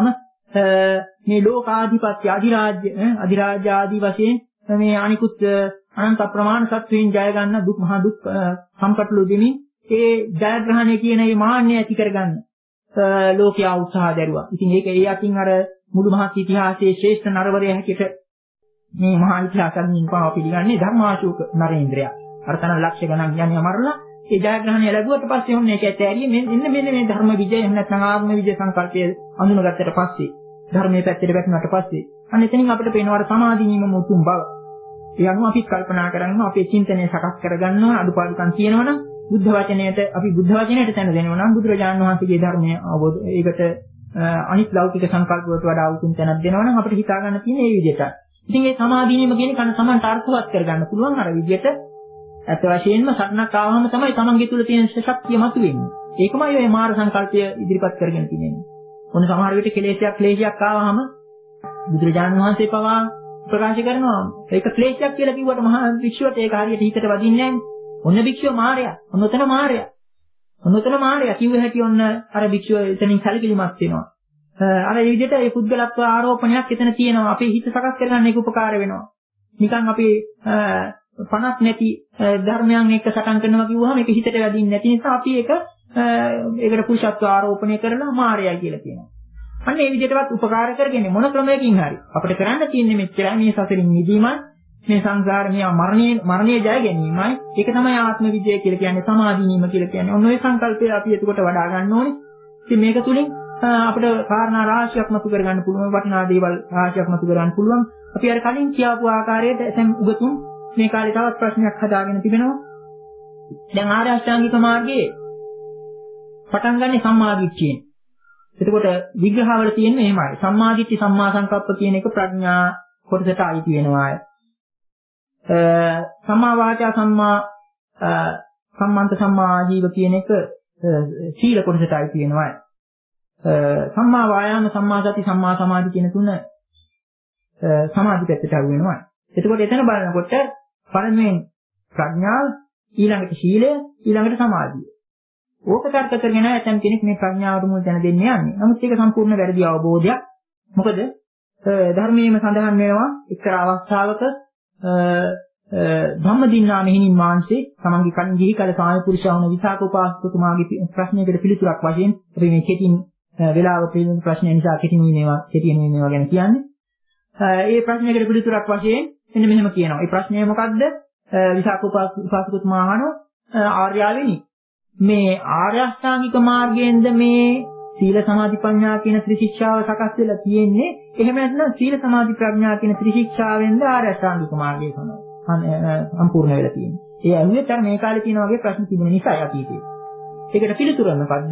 මේ ලෝකාධිපත්‍ය අධිරාජ්‍ය අධිරාජ්‍ය ආදී වශයෙන් මේ අනිකුත් අනන්ත ප්‍රමාණ සත්වයන් ජය ගන්න දුක් මහා දුක් සම්පත්ලු දෙමින් ඒ ජයග්‍රහණය කියන මේ මාන්නය ඇති කරගන්න ලෝකයා උත්සාහ දරුවා. ඉතින් ඒක ඒ අතින් අර මුළු මහත් ඉතිහාසයේ ශ්‍රේෂ්ඨ නරවරය හැටියට මේ මහා ඉතිහාසඥයින් පාව පිළිගන්නේ ධර්මාශෝක නරේන්ද්‍රයා. අර තන ලක්ෂ ගණන් යන්නේ අමරලා ඒ ජයග්‍රහණය ලැබුවට පස්සේ ඔන්න ඒක ඇතෑරියේ මෙන්න මෙන්න මේ ධර්ම විජය එහෙම නැත්නම් ආත්ම විජය සංකල්පය අඳුනගත්තට පස්සේ ධර්මයේ පැත්තට වැටුණාට පස්සේ අන්න එතනින් අපිට පේනවා සමාධිනීම මුතුන් බව. ඒ අනුව අපි කල්පනා කරනවා අපේ චින්තනය සකස් කරගන්නවා අඩුපාඩුකම් තියෙනවනම් බුද්ධ වචනයට අපි බුද්ධ වචනයට තැන දෙනවා නම් බුදුරජාණන් වහන්සේගේ ධර්මය අවබෝධ ඒකට අනිත් ලෞකික සංකල්ප වලට වඩා උතුම් තැනක් දෙනවා නම් අපිට හිතා ගන්න තියෙන මේ විදිහට. ඉතින් මේ සමාධිනීම කියන කන සමන්ට අර්ථවත් කරගන්න පුළුවන් අර විදිහට ඇත්ත වශයෙන්ම සටනක් ආවම තමයි තමන්ගේ තුල තියෙන ශක්තිය මතුවෙන්නේ. ඒකමයි ඔය මාර සංකල්පය ඉදිරිපත් කරගෙන තියෙන්නේ. මොන සමහර විට කෙලෙසයක් ක්ලේශයක් ආවම බුදුරජාණන් වහන්සේ පවා ප්‍රකාශ කරනවා ඒක ක්ලේශයක් කියලා කිව්වට මහා වික්ෂුවට ඒක හරියට හිතට වදින්නේ නැහැ. ඔන්න වික්ෂුව මායя. ඔන්නතන මායя. ඔන්නතන මායя කිව්ව හැටි ඔන්න අර වික්ෂුව එතනින් සැලකිලිමත් වෙනවා. අර මේ විදිහට ඒ පුද්ගලත්ව ආරෝපණයක් එතන තියෙනවා. අපේ හිත සකස් කරගන්න ඒක උපකාර වෙනවා. නිකන් අපි පණක් නැති ධර්මයන් එක්ක සටන් කරනවා කිව්වහම ඒක හිතට වැදින්නේ නැති නිසා අපි ඒක ඒකට පුරුෂත්ව ආරෝපණය කරලා මායя කියලා කියනවා. අන්න ඒ විදිහටවත් උපකාර කරගෙන මොන ක්‍රමයකින් හරි අපිට කරන්න තියෙන්නේ මෙච්චරයි මේ සසරින් මිදීමයි මේ සංසාරමය මරණය මරණය ජය ගැනීමයි. ඒක තමයි ආත්ම විජය කියලා කියන්නේ සමාධිනීම කියලා කියන්නේ. ඔන්න ඔය සංකල්පය අපි එතකොට වඩා ගන්න ඕනේ. ඉතින් මේක තුලින් අපිට කාරණා රාශියක් මතු කරගන්න පුළුවන් වටිනා දේවල් රාශියක් මතු කරගන්න පුළුවන්. අපි අර කලින් කියපු ආකාරයට එතෙන් උගතුන් මේ කාලේ තවත් ප්‍රශ්නයක් හදාගෙන තිබෙනවා. දැන් ආර්ය අෂ්ටාංගික මාර්ගයේ පටන් ගන්නේ සම්මාදිට්ඨියෙන්. එතකොට විග්‍රහවල තියෙන්නේ එහෙමයි. සම්මාදිට්ඨි සම්මා සංකප්ප කියන එක ප්‍රඥා කොටසට අයිති වෙනවා. සම්මා වාචා සම්මා සම්මන්ත සම්මා ආජීව කියන එක සීල කොටසට අයිති වෙනවා. සම්මා වායාම, සම්මා සති, සම්මා සමාධි කියන තුන සමාධි පැත්තට අහු වෙනවා. එතකොට එතන බලනකොට පළමුවෙන් ප්‍රඥාව, ඊළඟට සීලය, ඊළඟට සමාධිය. ඕක තර්ක කරගෙන ඇතම් කෙනෙක් මේ ප්‍රඥාවට මුල් තැන දෙන්නේ යන්නේ. නමුත් ඒක සම්පූර්ණ වැරදි අවබෝධයක්. මොකද ධර්මයේම සඳහන් වෙනවා එක්තරා අවස්ථාවක ධම්මදින්නා මෙහිණින් වහන්සේ තමන්ගේ කලින් ගිහි කල සාමි පුරුෂයා වුණ විසාක උපාසකතුමාගේ ප්‍රශ්නයකට පිළිතුරක් වශයෙන් අපි මේ කෙටින් වෙලාව පිළිබඳ ප්‍රශ්නය නිසා කෙටින් මේවා කෙටියෙන් මේවා ගැන කියන්නේ. ඒ ප්‍රශ්නයකට පිළිතුරක් වශයෙන් එන්න මෙහෙම කියනවා. ඒ ප්‍රශ්නය මොකද්ද? විසාක උපාසකතුමා අහනවා ආර්යාවෙනි මේ ආර්ය අෂ්ටාංගික මාර්ගයෙන්ද මේ සීල සමාධි ප්‍රඥා කියන ත්‍රිශික්ෂාව සකස් වෙලා තියෙන්නේ? එහෙම නැත්නම් සීල සමාධි ප්‍රඥා කියන ත්‍රිශික්ෂාවෙන්ද ආර්ය අෂ්ටාංගික මාර්ගය සම්පූර්ණ වෙලා තියෙන්නේ? ඒ ඇහුවෙත් අර මේ කාලේ තියෙන වගේ ප්‍රශ්න තිබුණ නිසායි අතීතේ. ඒකට පිළිතුර මොකද්ද?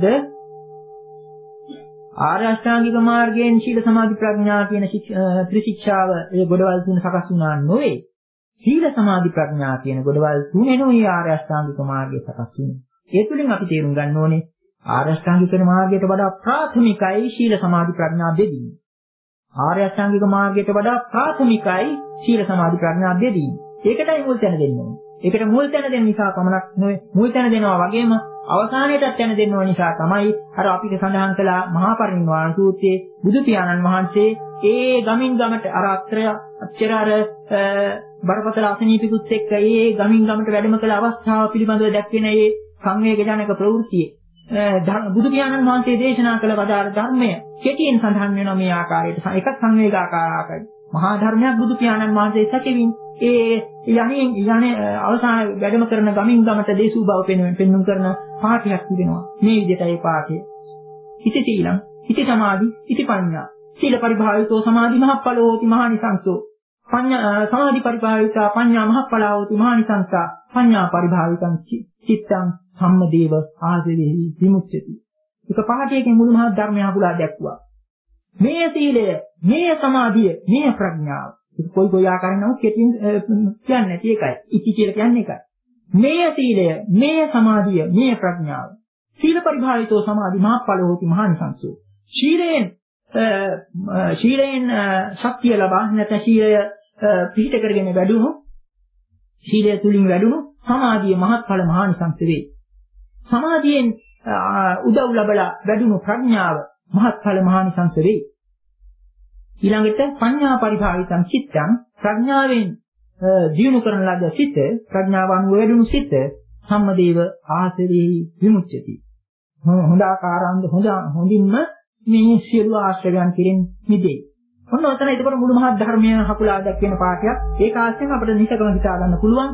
ආර්ය අෂ්ටාංගික මාර්ගයෙන් සීල සමාධි ප්‍රඥා කියන ත්‍රිශික්ෂාව ඒ ගොඩවල් තුන සකස් වුණා නොවේ. සීල සමාධි ප්‍රඥා කියන ගොඩවල් තුනෙනුයි ආර්ය අෂ්ටාංගික මාර්ගය සකස් වෙන්නේ. ඒ තුලින් අපි තේරුම් ගන්න ඕනේ ආර්ය අෂ්ටාංගික මාර්ගයට වඩා ප්‍රාථමිකයි සීල සමාධි ප්‍රඥා දෙදීම. ආර්ය අෂ්ටාංගික මාර්ගයට වඩා ප්‍රාථමිකයි සීල සමාධි ප්‍රඥා දෙදීම. ඒකටයි මුල් තැන දෙන්න ඕනේ. ඒකට මුල් තැන දෙන්න නිසා පමණක් නෙවෙයි මුල් තැන දෙනවා වගේම අවසානයටත් තැන දෙන්න ඕන නිසා තමයි අර අපිට සඳහන් කළා මහා පරිනිර්වාණ සූත්‍රයේ බුදු පියාණන් වහන්සේ ඒ ගමින් ගමට අර අත්‍රය අච්චර අර බරපතල අසනීපිකුත් එක්ක ඒ ගමින් ගමට වැඩම කළ අවස්ථාව පිළිබඳව දැක්වෙන ඒ සංවේගජනක ප්‍රවෘත්තියේ බුදු පියාණන් වහන්සේ දේශනා කළ වදාළ ධර්මය කෙටියෙන් සඳහන් වෙනවා මේ ආකාරයට. එකක් සංවේගාකාරයි. මහා ධර්මයක් බුදු පියාණන් වහන්සේ සැකෙමින් ඒ යන්නේ යන්නේ අවසාන වැඩම කරන ගමින් ගමට දේශූ බව පෙන්වන පෙන්වුම් කරන පාඨයක් තිබෙනවා. මේ විදිහට ඒ පාඨය. ඉති සීලං, ඉති සමාධි, ඉති ප්‍රඥා. සීල පරිභාවිතෝ සමාධි මහප්පලෝ හෝති මහානිසංසෝ. පඤ්ඤා සමාධි පරිභාවිතා පඤ්ඤා මහප්පලා හෝති මහානිසංසා. පඤ්ඤා පරිභාවිතං චිත්තං සම්මදේව ආසෙහි විමුක්තිය. ඒක පාඨයකින් මුළු මහත් ධර්මය අහුලා දැක්වුවා. මේ සීලය, මේ සමාධිය, මේ ප්‍රඥාව. ඒක කොයි කොයි ආකාරයෙන් නමුත් කෙටින් කියන්නේ නැති එකයි. ඉති කියලා කියන්නේ එකයි. මේ සීලය, මේ සමාධිය, මේ ප්‍රඥාව. සීල පරිභාවිතෝ සමාධි මහප්පලෝ හෝති මහානිසංසෝ. ශීලයෙන් ශීලයෙන් ශක්තිය ලබා නැත්නම් ශීලය පිහිට කරගෙන වැඩුණු ශීලය තුලින් වැඩුණු සමාධිය මහත්ඵල මහානිසංස වේ. සමාධියෙන් උදව් ලැබලා වැඩුණු ප්‍රඥාව මහත්ඵල මහානිසංස වේ. ඊළඟට පඤ්ඤා පරිභාවිතං චිත්තං ප්‍රඥාවෙන් දියුණු කරන ලද සිත ප්‍රඥාව අනුව වැඩුණු සිත සම්මදේව ආසරේ විමුක්තිය. හොඳ ආකාරාන්ද හොඳ හොඳින්ම මේ සියලු ආශ්‍රයයන් කෙරෙන් මිදේ. ඔන්න ඔතන ඒකවල මුළු මහත් ධර්මය හකුලා දක්වන පාඩයක්. ඒක ආශ්‍රයෙන් අපිට නිසකම හිතා ගන්න පුළුවන්.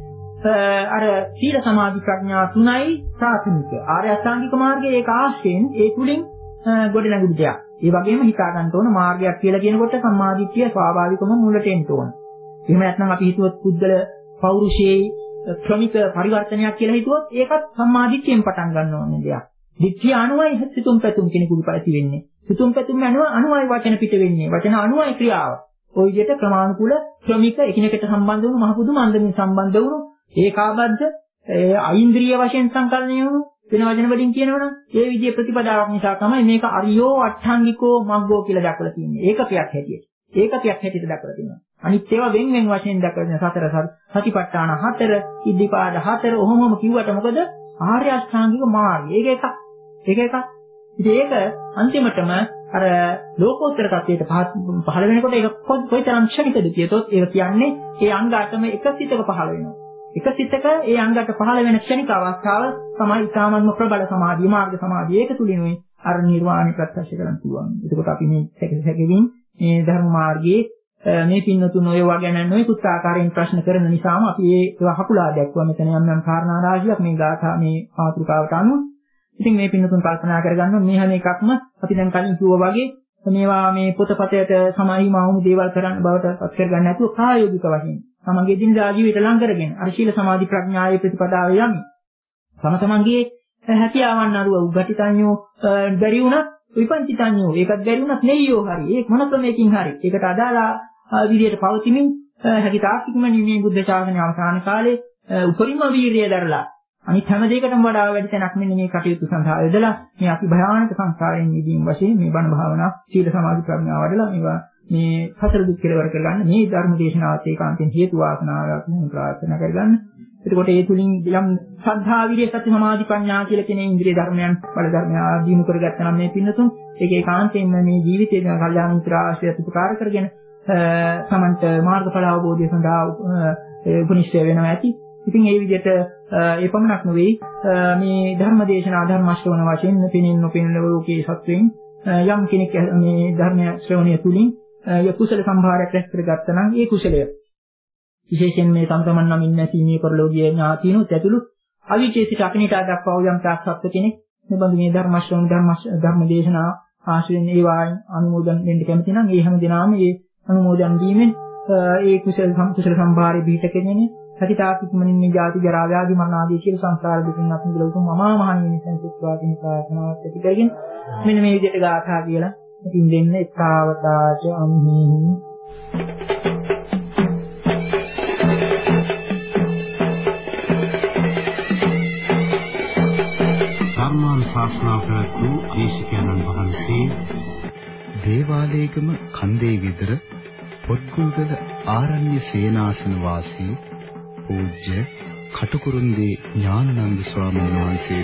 අර සීල සමාධි ප්‍රඥා තුනයි ප්‍රාථමික. ආර්ය අෂ්ටාංගික මාර්ගයේ ඒක ආශ්‍රයෙන් ඒ තුලින් ගොඩනැගුණු දෙයක්. ඒ වගේම හිතා ගන්න ඕන මාර්ගයක් කියලා කියනකොට සම්මාදිට්ඨිය ස්වාභාවිකවම මුලට එන්න ඕන. එහෙම නැත්නම් අපි හිතුවොත් පුද්ගල පෞරුෂයේ ක්‍රමික පරිවර්තනයක් කියලා හිතුවොත් ඒකත් සම්මාදිට්ඨියෙන් පටන් ගන්න ඕන දෙයක්. දිට්ඨිය අනුවයි සිතුම් පැතුම් කෙනෙකුට පැති වෙන්නේ. සිතුම් පැතුම් අනුව අනුවයි වචන පිට වෙන්නේ. වචන අනුවයි ක්‍රියාව. ওই විදිහට ක්‍රමානුකූල ක්‍රමික එකිනෙකට සම්බන්ධ වුණු මහ පුදු මන්දමින් සම්බන්ධ වුණු ඒකාබද්ධ ඒ අයින්ද්‍රිය වශයෙන් සංකල්පණය වුණු වෙන වචන වලින් කියනවනම් ඒ විදිහේ ප්‍රතිපදාවක් නිසා තමයි මේක අරියෝ අට්ඨංගිකෝ මග්ගෝ කියලා දක්වලා තියෙන්නේ. ඒකකයක් හැටියට. ඒකකයක් හැටියට දක්වලා තියෙනවා. අනිත් ඒවා වෙන වෙන වශයෙන් දක්වලා තියෙන සතර සතිපට්ඨාන හතර, ඉද්ධිපාද හතර ඔහොමම කිව්වට මොකද ආර්ය අෂ්ටාංගික මාර්ගය. ඒක එකක්. ඒක එකක්. ඉතින් ඒක අන්තිමටම අර ලෝකෝත්තර tattයට පහළ වෙනකොට ඒක කොයිතරම් ක්ෂණිකද කියතොත් ඒක කියන්නේ ඒ අංග අටම එක සිතක පහළ වෙනවා. එක සිතක ඒ අංගට පහළ වෙන ක්ෂණික අවස්ථාව තමයි ඊ타මත්ම ප්‍රබල සමාධිය මාර්ග සමාධිය. ඒක තුලිනුයි අර නිර්වාණය ප්‍රත්‍යක්ෂ කරගන්න පුළුවන්. එතකොට අපි මේ සැකසැකෙමින් මේ ධර්ම මාර්ගයේ මේ පින්නතුන් ඔය වගේ ගැන නොයෙකුත් ආකාරයෙන් ප්‍රශ්න කරන නිසාම අපි ඒවා හකුලා දැක්වුවා. මෙතන යම් යම් කාරණා රාශියක් මේ ගාථා මේ මාතෘකාවට අනුව. ඉතින් මේ පින්නතුන් කල්පනා කරගන්න මේ හැම එකක්ම අපි දැන් කලින් කිව්වා වගේ මේවා මේ පොතපතයට සමාහිමා වුණු දේවල් කරන්න බවට පත් කරගන්න නැතුව ප්‍රායෝගික වශයෙන් තමන්ගේ දිනදා ජීවිතය ලං කරගෙන අර ශීල සමාධි ප්‍රඥාවේ ප්‍රතිපදාව යමි. තම තමන්ගේ හැකියාවන් අනුව උගටිතඤ්ඤෝ බැරි වුණත් විපංචිතඤ්ඤෝ ඒකත් බැරි වුණත් නෙයියෝ හරි. ඒක මොන ක්‍රමයකින් හරි. ඒකට අදාළ විදියට පවතිමින් හැකි තාක්ෂිකම මේ බුද්ධ ශාසනය අවසාන කාලේ උපරිම වීරිය දරලා අනිත් හැම දෙයකටම වඩා වැඩි තැනක් මෙන්න මේ කටයුතු සඳහා යොදලා මේ අපි භයානක සංස්කාරයෙන් නිදීම වශයෙන් මේ බණ භාවනා සීල සමාධි ප්‍රඥා වඩලා මේවා මේ සතර දුක් කෙලවර කරගන්න මේ ධර්ම දේශනාවත් ඒකාන්තයෙන් හේතු වාසනාවක් නේ ප්‍රාර්ථනා කරගන්න. එතකොට ඒ තුලින් යම් සද්ධා විරිය සති සමාධි ප්‍රඥා කියලා කියන ඉන්ද්‍රිය ධර්මයන් බල ධර්මයන් ආදීනු කරගත්තා නම් මේ පින්නතුන් ඒක ඒකාන්තයෙන්ම මේ ජීවිතයේ කල්යාණ මිත්‍ර ආශ්‍රයත් උපකාර කරගෙන සමන්ත මාර්ගඵල අවබෝධය සඳහා උපනිෂ්ඨ වෙනවා ඇති. ඉතින් ඒ විදිහට ඒ පමණක් නෙවෙයි මේ ධර්ම දේශනා ධර්ම ශ්‍රවණ වශයෙන් පිනින් නොපෙනෙන ලෝකයේ සත්වයන් යම් කෙනෙක් මේ ධර්ම ශ්‍රවණය තුලින් ය කුසල සම්භාරයක් රැස් කරගත්තා නම් ඒ කුසලය විශේෂයෙන් මේ සම්ප්‍රමණ නම් ඉන්න සීමේ පරලෝකීය ඥාතිනුත් ඇතුළු අවිචේසිත අකනිටා දක්වා යම් තාක් සත්ව කෙනෙක් මේ බඳු මේ ධර්ම ශ්‍රවණ ධර්ම ධර්ම දේශනා ආශ්‍රයෙන් ඒවා අනුමෝදන් වෙන්න කැමති නම් ඒ හැම දිනම මේ අනුමෝදන් දීමෙන් ඒ කුසල කුසල සම්භාරය පිට කෙරෙන්නේ සතිතාපිකමනින් මේ ජාති ජරා ව්‍යාධි මරණ ආදී කියලා සංසාර දුකින් අත් මිදලා උතුම් අමා මහ නිවන සත්‍වා කියන ප්‍රාර්ථනාවත් ඇති කරගෙන මෙන්න මේ විදිහට ගාථා කියලා ඉතින් දෙන්න එක්තාවතාච අම්හිහි ධර්මාන් ශාස්ත්‍රා ප්‍රතු දේශිකානන් වහන්සේ දේවාලයේගම කන්දේ විතර පොත්ගුල්ගල ආරණ්‍ය සේනාසන වාසී පූජ්‍ය කටුකුරුන්දී ඥානানন্দ ස්වාමීන් වහන්සේ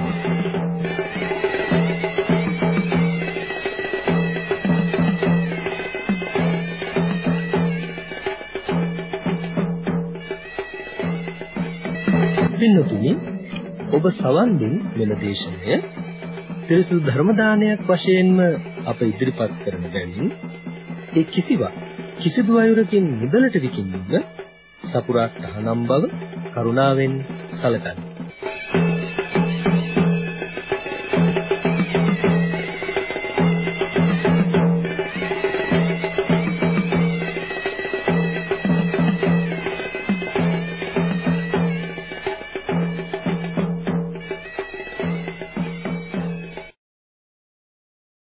පින්නතුනි ඔබ සවන් දෙන මෙල දේශනය පිරිසුදු ධර්ම දානයක් වශයෙන්ම අප ඉදිරිපත් කරන බැවින් ඒ කිසිවක් කිසිදු අයුරකින් මුදලට විකිණීම සපුරා තහනම් බව කරුණාවෙන් සැලකන්න.